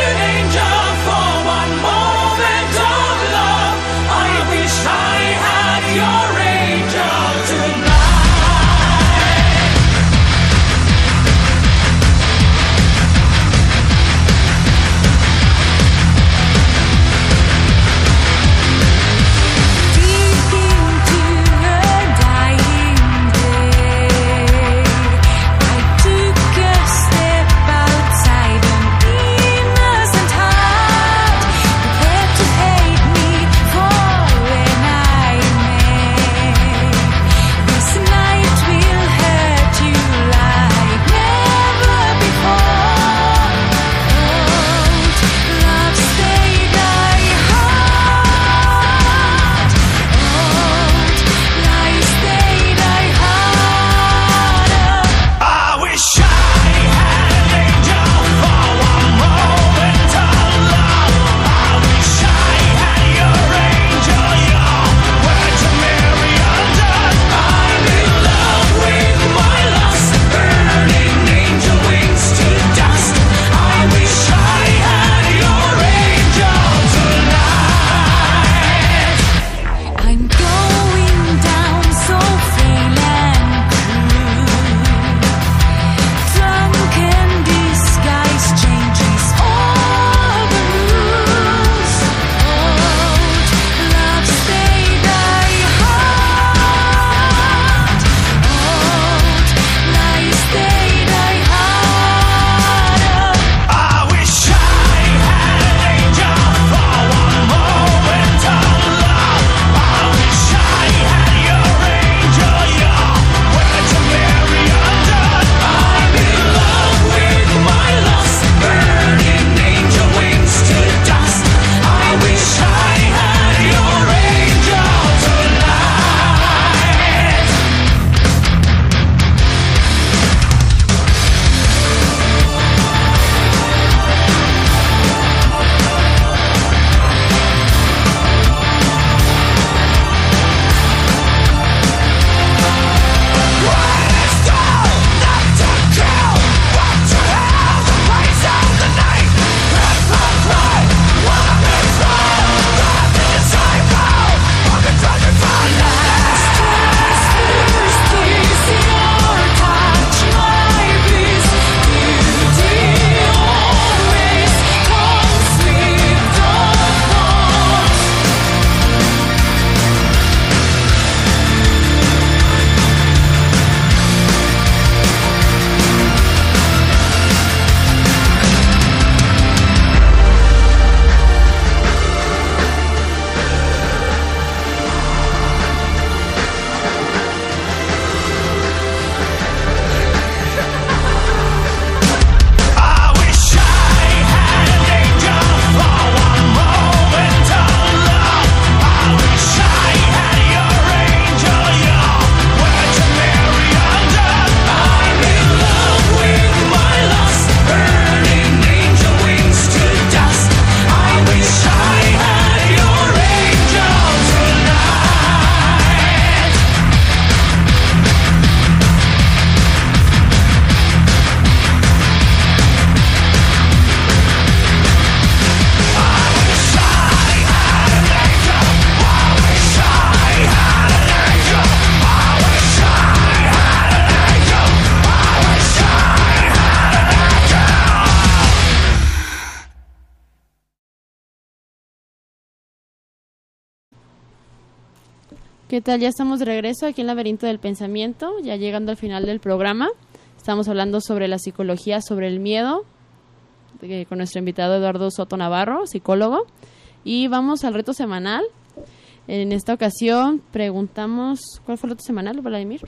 ¿Qué tal? Ya estamos de regreso aquí en Laberinto del Pensamiento, ya llegando al final del programa. Estamos hablando sobre la psicología, sobre el miedo, de, con nuestro invitado Eduardo Soto Navarro, psicólogo. Y vamos al reto semanal. En esta ocasión preguntamos... ¿Cuál fue el reto semanal, Vladimir?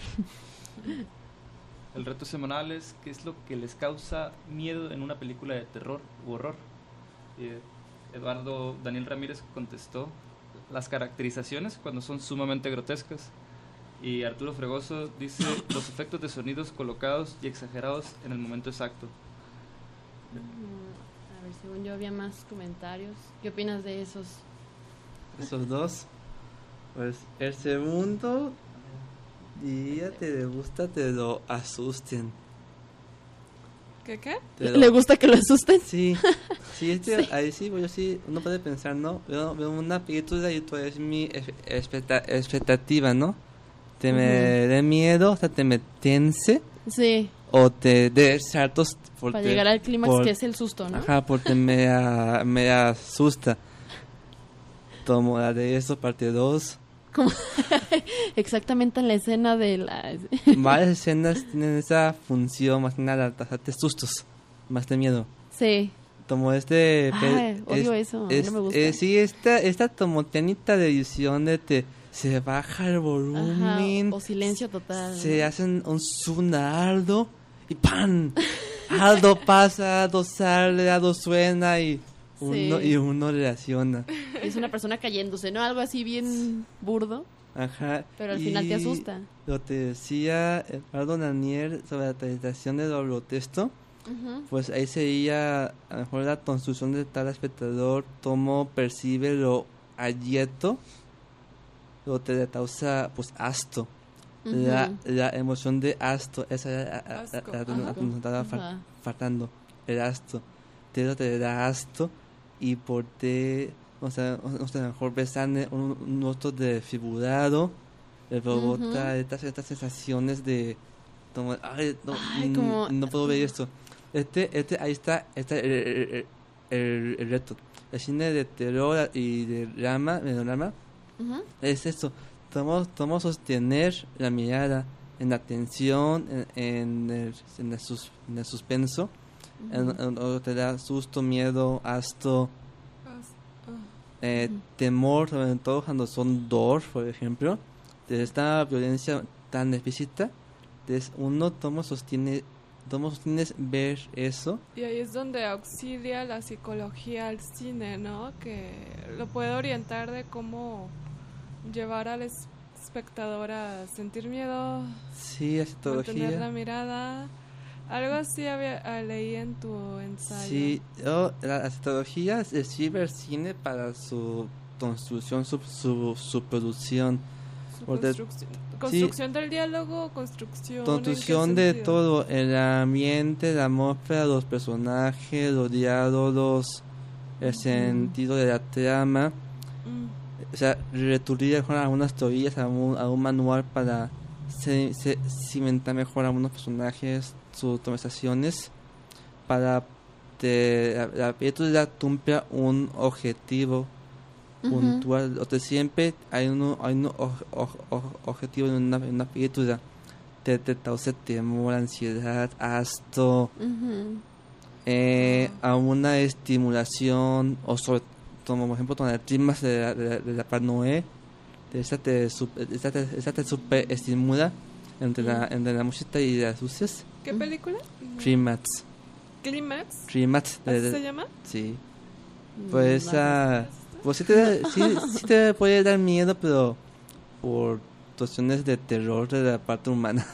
El reto semanal es qué es lo que les causa miedo en una película de terror u horror. Eh, Eduardo Daniel Ramírez contestó las caracterizaciones cuando son sumamente grotescas. Y Arturo Fregoso dice los efectos de sonidos colocados y exagerados en el momento exacto. A ver, según yo había más comentarios. ¿Qué opinas de esos? Esos dos. Pues el segundo día te gusta te lo asusten. ¿Qué qué? Te lo- ¿Le gusta que lo asusten? Sí, sí, este, Sí. ahí sí, pues yo sí, uno puede pensar, ¿no? Veo, veo una película y todo es mi ex- expecta- expectativa, ¿no? Te me dé miedo, o sea, te me tense, Sí, o te dé saltos por para te- llegar al clímax por- que es el susto, ¿no? Ajá, porque me, a- me asusta. Tomo la de eso, parte dos. Como exactamente en la escena de la... Varias escenas tienen esa función, más que nada, darte sustos, más de miedo. Sí. Como este... Ay, odio es- eso, a mí es- no me gusta. eh, sí, esta, esta tomoteanita de edición de te... Se baja el Ajá, volumen, o silencio total. se ¿no? hacen un zoom a Aldo y ¡pam! Aldo pasa, Aldo sale, Aldo suena y uno, Sí. y uno reacciona. Es una persona cayéndose, ¿no? Algo así bien burdo, Ajá. pero al final te y asusta. Lo te decía Eduardo Daniel sobre la tradición de doble texto, Ujú. pues ahí sería a lo mejor la construcción de tal espectador, cómo percibe lo ayeto, lo te le causa pues asto. La, Ujú. la emoción de asto, esa era la- la- Asco. la- la- la- Asco. nos estaba fa- Ajá. faltando, el asto. Te, te da asto y por te, o sea, o sea, a lo mejor besan un, un otro desfigurado, le provoca Ujú. estas, estas sensaciones de, como, ay, no, Ay, mm, como- no puedo ver esto. Este, este, ahí está, está el, el, el- el reto. El cine de terror y de drama, de drama Ujú. es eso, cómo, cómo sostener la mirada en la tensión, en, en, el, en, el, sus- en el suspenso, en- en- o te da susto, miedo, asto, eh, Ujú. temor, sobre todo cuando son dos, por ejemplo, de esta violencia tan explícita, entonces uno cómo sostiene, cómo sostienes ver eso. Y ahí es donde auxilia la psicología al cine, ¿no? Que lo puede orientar de cómo llevar al es- espectador a sentir miedo, Sí, la mantener la psicología. mirada. Algo así había, ah, leí en tu ensayo. Sí, yo- la, la psicología sirve al cine para su construcción, su, su, su producción. Su Porque- construcción, construcción del diálogo, construcción. Construcción ¿en qué de sentido? todo, el ambiente, la atmósfera, los personajes, los diálogos, el sentido de la trama. Mm, O sea, recurrir mejor a algunas teorías, a un, a un manual para se, se- cimentar mejor algunos personajes, sus conversaciones, para que la, la película cumpla un objetivo Ujú. puntual. O sea, siempre hay un, hay un oj- oj- oj- objetivo en una, en una película. Te, te causa temor, ansiedad, asco, Ujú. eh, a una estimulación, o sobre, como por ejemplo con el clima de la, de la, de la paranoia, esa te, sup- esa te, esa te super estimula entre la, entre la música y las luces. ¿Qué película? Clímax, ¿Climax? clímax, de- ¿Así de- se llama? sí. Pues, No, ah, pues sí te, sí, sí te puede dar miedo, pero por cuestiones de terror de la parte humana.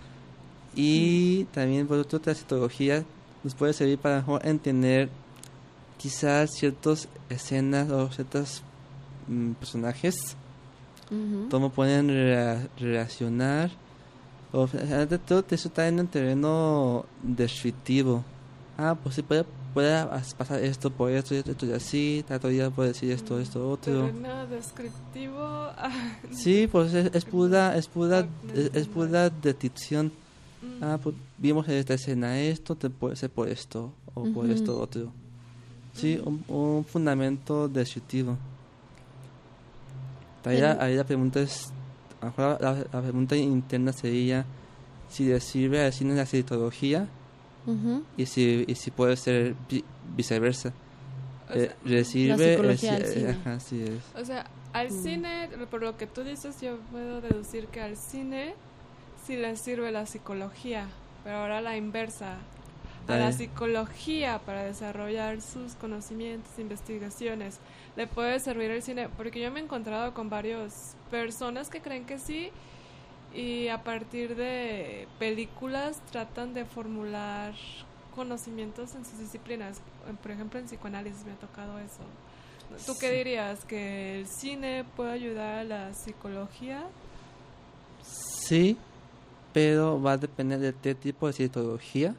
Y también por otra psicología nos puede servir para mejor entender quizás ciertas escenas o ciertos mm, personajes, Ujú. cómo pueden rea- relacionar. O sea, de todo eso está en un terreno descriptivo. Ah, pues sí, puede, puede pasar esto por esto y esto, esto y así. Tal día puede decir esto, esto, otro. Terreno descriptivo. ah, Sí, pues es, es pura, es pura, No es, es entiendo. pura descripción. mm, Ah, pues vimos en esta escena esto, te puede ser por esto o por Ujú. esto otro. Sí, un, un fundamento descriptivo. Ahí la, Pero- ahí la pregunta es, a lo mejor la, la pregunta interna sería si le sirve al cine la citología Ujú. y si y si puede ser vi- viceversa. O sea, Eh, le sirve el psicología ci- al cine. ajá, así es. O sea, al Mm. cine, por lo que tú dices, yo puedo deducir que al cine sí le sirve la psicología, pero ahora la inversa. A la Ay. psicología para desarrollar sus conocimientos, investigaciones, le puede servir el cine, porque yo me he encontrado con varias personas que creen que sí y a partir de películas tratan de formular conocimientos en sus disciplinas. Por ejemplo, en psicoanálisis me ha tocado eso. ¿Tú qué dirías? ¿Que el cine puede ayudar a la psicología? Sí, pero va a depender de qué tipo de citología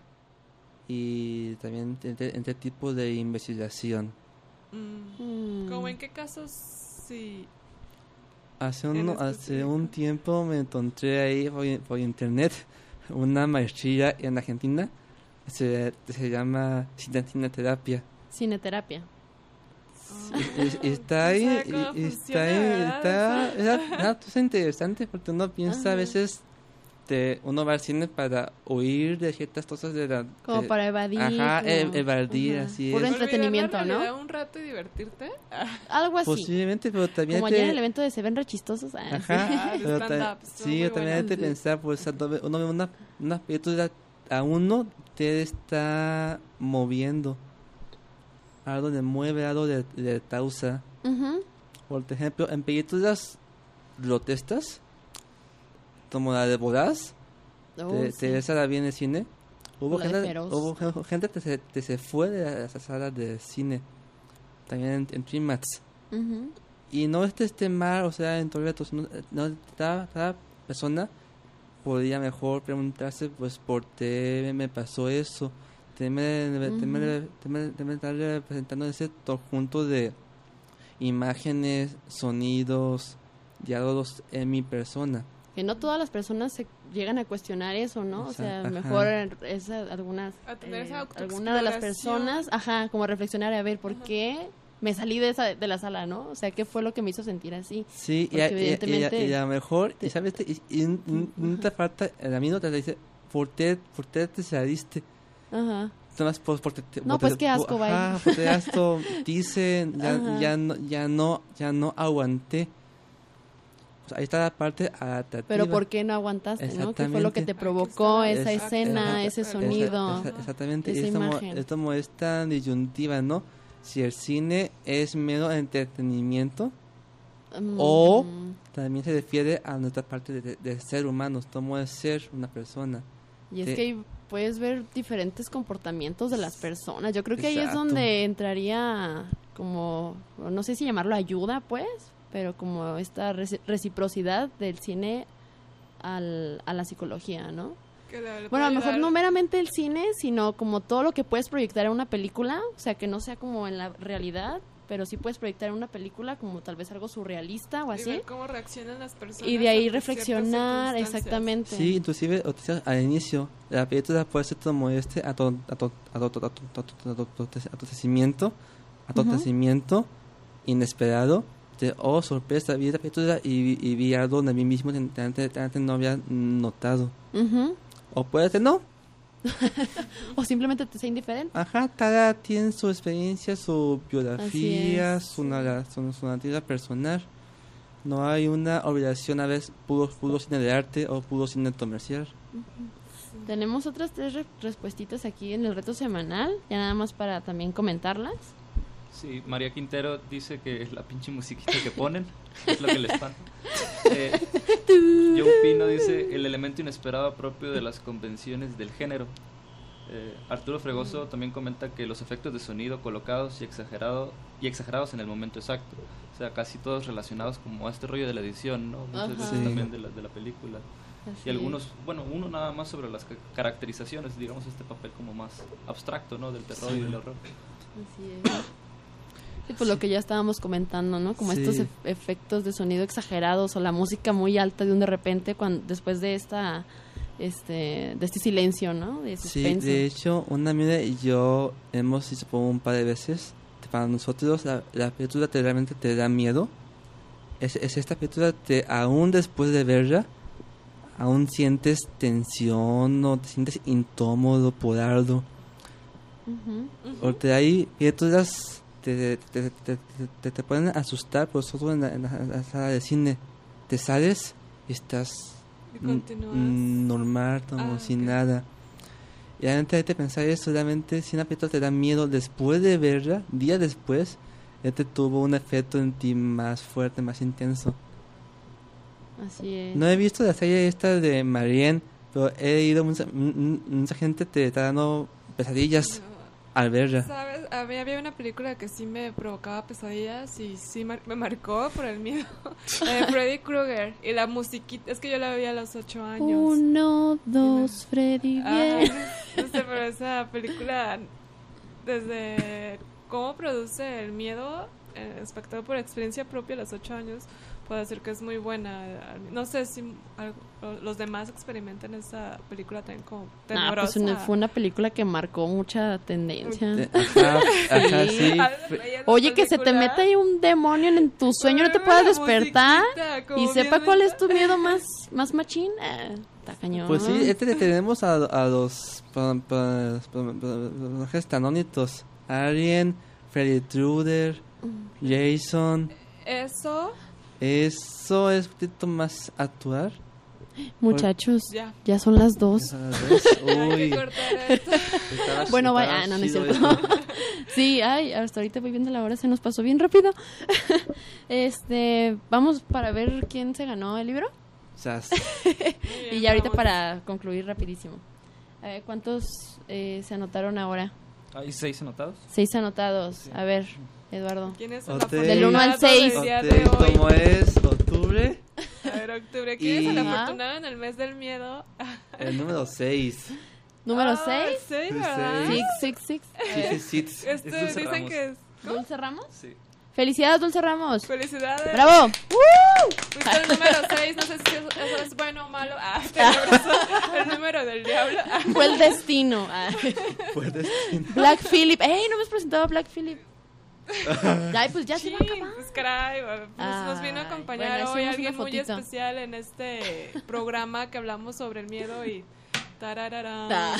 y también de, de- de qué tipo de investigación. Mm. Mm. ¿Cómo en qué casos sí? Hace En un, hace específico. un tiempo me encontré ahí por, por internet una maestría en Argentina, se, se llama cine- cineterapia. Cineterapia. Y- y- y está ahí, ¿Quién sabe cómo y- y funciona, está ahí, verdad? está, era una cosa interesante porque uno piensa Ajá. a veces de uno va al cine para huir de ciertas cosas de la... Como de- para evadir. Ajá, como- e- evadir, ajá. así Puro es. Olvidar entretenimiento, la ¿no? realidad un rato y divertirte. Algo así. Posiblemente, pero también Como te- ayer en el evento de Se Ven Re Chistosos. Ah, Ajá, sí. Ah, de pero ta- stand-up, estuvo sí, muy yo también hay que bueno. pensar, pues, uno ve uno ve una, una película, a uno te está moviendo, algo le mueve, algo le, le causa. Ujú. Por ejemplo, en películas grotescas, como la de Boraz, Oh, te, sí. te esa la vi en el cine, hubo La de gente, Feroz. hubo gen- gente que se, que se fue de las salas de cine, también en, en Trimax. Ujú. Y no este esté mal, o sea, en todo el no, no, cada, cada persona podría mejor preguntarse, pues, ¿por qué me pasó eso? Teme, teme, teme, teme estarle presentando ese conjunto de imágenes, sonidos, diálogos en mi persona. Que no todas las personas se llegan a cuestionar eso, ¿no? O sea, Exacto, mejor ajá. es algunas A tener esa alguna de las autoexploración. personas, ajá, como reflexionar a ver por Ajá. qué me salí de esa de la sala, ¿no? O sea, qué fue lo que me hizo sentir así. Sí, y Porque a, y a- y a- evidentemente y a lo mejor, te- y sabes, y, y, y- y no te falta, el amigo te dice, ¿por qué, por qué te saliste? Ajá. Nomás por- porque te- No, porque pues te- qué asco, ajá, bye. porque asco, dicen, ya, Ajá. ya, no, ya no, ya no aguanté. Pues ahí está la parte adaptativa. Pero ¿por qué no aguantaste, no? ¿Qué fue lo que te Exactamente. provocó Aquí esa está la- escena, Exacto. ese Esa- sonido? Esa- esa- exactamente, esa y es como, imagen. es como es tan disyuntiva, ¿no? Si el cine es mero entretenimiento, Mm, o también se refiere a nuestra parte de, de- de ser humanos, cómo es ser una persona. Y es Sí. que ahí puedes ver diferentes comportamientos de las personas. Yo creo que ahí es Exacto. donde entraría como, no sé si llamarlo ayuda, pues, pero como esta reci- reciprocidad del cine al, a la psicología, ¿no? Que le- le Bueno, puede a lo mejor ayudar. no meramente el cine, sino como todo lo que puedes proyectar en una película, o sea, que no sea como en la realidad, pero sí puedes proyectar en una película como tal vez algo surrealista o Y así. ver cómo reaccionan las personas. Y de ahí ante ciertas reflexionar, circunstancias. exactamente. Sí, inclusive o sea, al inicio, la película puede ser como este ato- ato- ato- ato- ato- ato- ato- acontecimiento, acontecimiento inesperado, de oh sorpresa, vi la película y, vi- y vi algo de mí mismo que antes, antes no había notado. Ujú. O puede ser no, O simplemente te sea indiferente. ajá, cada tiene su experiencia, su biografía, es. su, narra- su, su narrativa personal. No hay una obligación a veces puro, puro cine de arte o puro cine comercial. Tenemos otras tres re- respuestitas aquí en el reto semanal, ya nada más para también comentarlas. Sí, María Quintero dice que es la pinche musiquita que ponen, es lo que les espanta. Eh, John Pino dice el elemento inesperado propio de las convenciones del género. Eh, Arturo Fregoso también comenta que los efectos de sonido colocados y, exagerado, y exagerados en el momento exacto. O sea, casi todos relacionados como a este rollo de la edición, ¿no? Muchas Ajá. veces Sí. también de la, de la película. Así Y algunos, bueno, uno nada más sobre las ca- caracterizaciones, digamos, este papel como más abstracto, ¿no? Del terror Sí. y del horror. Así es. Sí, pues lo que ya estábamos comentando, ¿no? Como Sí. estos ef- efectos de sonido exagerados o la música muy alta de un de repente cuando después de esta este de este silencio, ¿no? De Sí, suspenso. de hecho, una amiga y yo hemos hecho por un par de veces. Para nosotros, la, la película te, realmente te da miedo es, es esta película, te, aún después de verla, aún sientes tensión o te sientes incómodo por algo. Ujú. Porque hay películas te, te, te, te, te, te pueden asustar, por eso en la, en, la, en la sala de cine te sales y estás Y continúas. mm, normal, como Ah, sin ok. nada. Y antes de te pensar eso, realmente si una película te da miedo después de verla, día después, este tuvo un efecto en ti más fuerte, más intenso. Así es. No he visto la serie esta de Marianne, pero he leído mucha, m- m- mucha gente te está dando pesadillas al verla. ¿Sabes? A mí había una película que sí me provocaba pesadillas y sí mar- me marcó por el miedo. La de Freddy Krueger. Y la musiquita. Es que yo la vi a los ocho años. Uno, dos, Freddy, Ah, bien. no sé, pero esa película, desde cómo produce el miedo, el espectador por experiencia propia a los ocho años, puedo decir que es muy buena. No sé si algo- los demás experimentan esa película también como Ah, tenebrosa. pues una- fue una película que marcó mucha tendencia. Eh, Ajá, ajá, sí. Algo fe- veía esa Oye, que se te película. meta ahí un demonio en tu sueño, no te Ay, puedas la despertar musiquita, como y sepa bien cuál es lenta. tu miedo más, más machín. Eh, está cañón. Pues sí, este le tenemos a, a los pa- pa- pa- personajes canónicos. Alien, Freddy Krueger, Jason. Eso, Eso es un poquito más actuar. Muchachos, ya. ya son las dos. Esas dos. Hay Uy, que cortar esto. estaba- Bueno, estaba vaya, ah, no, no es chido cierto. esto. Sí, ay, hasta ahorita voy viendo la hora, se nos pasó bien rápido. Este, vamos para ver quién se ganó el libro. Sas. Muy Y bien, ya ahorita vamos. para concluir rapidísimo. A ver, ¿cuántos eh, se anotaron ahora? ¿Hay seis anotados? Seis anotados. A ver, Eduardo. ¿Quién es el Hotel. afortunado Del uno al seis. del día Ok, de hoy? como es octubre, A ver, octubre. ¿Quién es el Y- afortunado en el mes del miedo? el número seis. Número Ah, seis. seis, ¿verdad? Seis. Six, six, six. Sí, sí, sí. Este, Es Dulce dicen Ramos. que es. ¿Dulce Ramos? Sí. Felicidades, Dulce Ramos. Felicidades. ¡Bravo! Fuiste el número seis. No sé si eso, eso es bueno o malo. Ah, tenebroso. El número del diablo. Ah, Fue el destino. Ah. Fue destino. Black Phillip. ¡Ey! No me has presentado a Black Phillip. Ay, pues ya se va a chin, acabar. pues caray, pues, nos vino a Ay, acompañar bueno, hoy hacemos alguien una muy fotito. especial en este programa que hablamos sobre el miedo y tararara. Ta.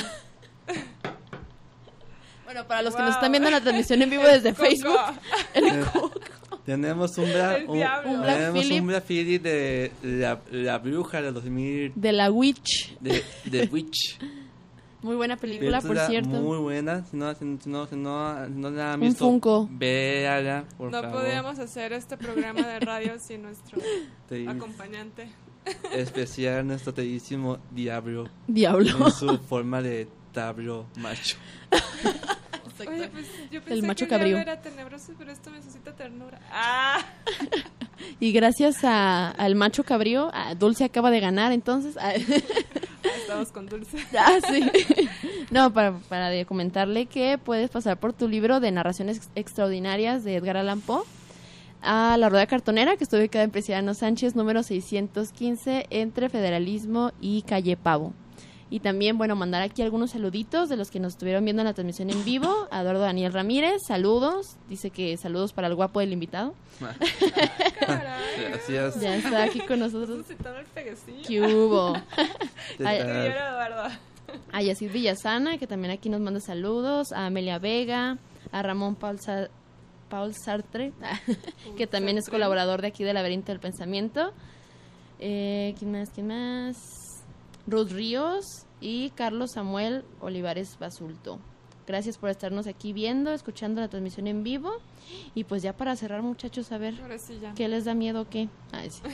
Bueno, para los que Wow. nos están viendo la transmisión en vivo desde El Coco. Facebook, el Eh, Tenemos un Black, El un, diablo. Un Black tenemos Phillip. un Black Phillip de la, la bruja de dos mil de la Witch. de, de Witch. Muy buena película, por Película cierto. Muy buena. Si no, si no, si no, si no, si no la han Un visto, Funko. véala, por No favor. podíamos hacer este programa de radio sin nuestro Te- acompañante. especial nuestro queridísimo Diablo Diablo. en su forma de tablo macho. Oye, pues yo pensé macho que el diablo cabrío. era tenebroso, pero esto me necesita ternura. Ah, Y gracias a, al macho cabrío, a Dulce acaba de ganar, entonces. Ah, estamos con Dulce. ah, sí. No, para, para de comentarle que puedes pasar por tu libro de narraciones ex- extraordinarias de Edgar Allan Poe a La Rueda Cartonera, que está ubicada en Preciado Sánchez, número seiscientos quince, entre Federalismo y Calle Pavo. Y también, bueno, mandar aquí algunos saluditos de los que nos estuvieron viendo en la transmisión en vivo. A Eduardo Daniel Ramírez, saludos. Dice que saludos para el guapo del invitado. Caray. Gracias. Ya está aquí con Estás nosotros. citando el peguecillo. ¿Qué hubo? ¿Qué Ay, Te tal? quiero, Eduardo. A Yacid Villasana, que también aquí nos manda saludos. A Amelia Vega. A Ramón Paul, Sa- Paul Sartre, que también es Sartre. colaborador de aquí de Laberinto del Pensamiento. Eh, ¿Quién más? ¿Quién más? Ruth Ríos y Carlos Samuel Olivares Basulto. Gracias por estarnos aquí viendo, escuchando la transmisión en vivo. Y pues ya para cerrar, muchachos, a ver, Ahora sí ya. ¿qué les da miedo o qué? Ay, sí.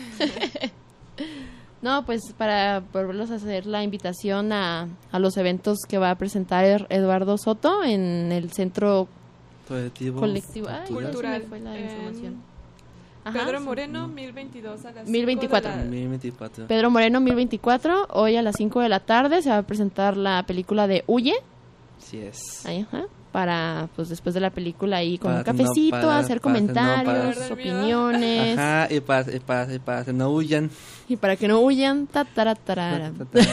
No, pues para volverlos a hacer la invitación a, a los eventos que va a presentar Eduardo Soto en el Centro Colectivo. Colectivo. Ay, ya se me Cultural. fue la en información. Ajá, Pedro sí. Moreno, mil veintidós a las mil veinticuatro. cinco de dos mil veinticuatro. Pedro Moreno mil veinticuatro, hoy a las cinco de la tarde se va a presentar la película de Huye, Sí es. ahí, ajá, para pues después de la película ahí con Para un que no- cafecito, para- hacer para que no- comentarios, para- opiniones, Ajá, y para, y para, y para que no huyan. y para que no huyan, ta, tara, tarara.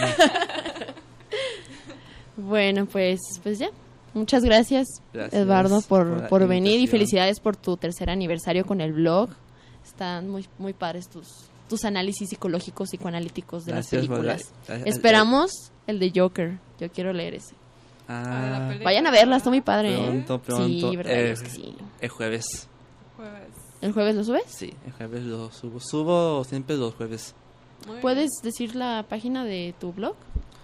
Bueno, pues pues ya. Muchas gracias, Gracias Eduardo, por, por la por venir y invitación. felicidades por tu tercer aniversario con el blog. Están muy, muy padres tus, tus análisis psicológicos, psicoanalíticos de Gracias, las películas. Vale. Esperamos el de Joker. Yo quiero leer ese. Ah, Vayan a verla, está muy padre. pronto, ¿eh? pronto. Sí, verdad, Eh, es que sí. El jueves. Jueves. ¿El jueves lo subes? Sí, el jueves lo subo. Subo siempre los jueves. Muy ¿Puedes decir la página de tu blog?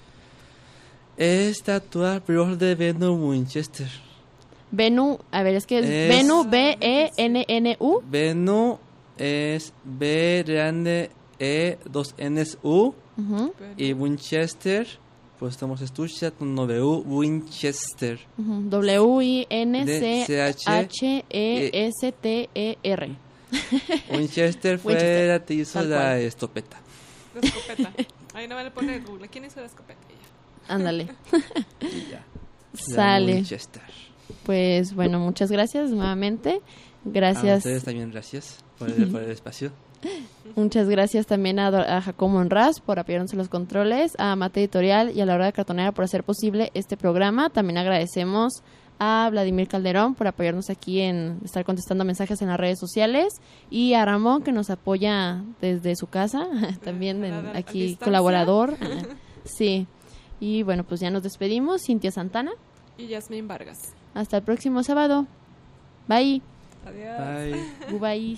Esta actual blog de Venu Winchester. Venu, a ver, es que es, Es- Venu, B E N N U. Venu es B grande E, dos N's U. Ujú, bien. Y Winchester, pues estamos estudiando con W, Winchester. ujú, W I N De C C H H E S T E R. Winchester fue Winchester, la que hizo tal la cual. estopeta. La escopeta. Ahí no me le pone Google. ¿Quién hizo la escopeta? Y ya. Ándale. Y ya. La Sale. Winchester. Pues bueno, muchas gracias nuevamente. A Gracias. ustedes también gracias por el, por el espacio. Muchas gracias también a, Do- a Jacobo Monraz por apoyarnos en los controles, a Mate Editorial y a la Hora de Cartonera por hacer posible este programa. También agradecemos a Vladimir Calderón por apoyarnos aquí en estar contestando mensajes en las redes sociales y a Ramón que nos apoya desde su casa, también en- A- a- a aquí distancia. colaborador. Ah, sí. Y bueno, pues ya nos despedimos. Cintia Santana. Y Yasmín Vargas. Hasta el próximo sábado. Bye. Adiós. Bye. Bye.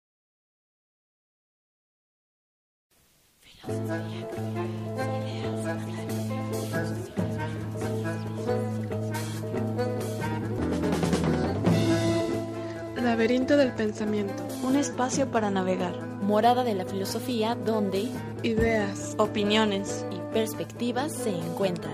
Laberinto del pensamiento. Un espacio para navegar. Morada de la filosofía donde Ideas. Opiniones. y perspectivas se encuentran.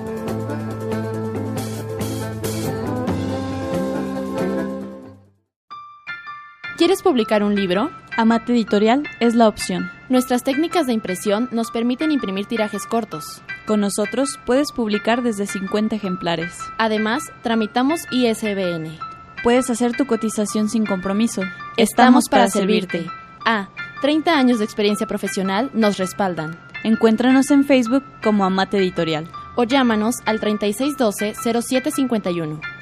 ¿Quieres publicar un libro? Amate Editorial es la opción. Nuestras técnicas de impresión nos permiten imprimir tirajes cortos. Con nosotros puedes publicar desde cincuenta ejemplares. Además, tramitamos I S B N. Puedes hacer tu cotización sin compromiso. Estamos para servirte. A. treinta años de experiencia profesional nos respaldan. Encuéntranos en Facebook como Amate Editorial. O llámanos al treinta y seis doce cero siete cincuenta y uno.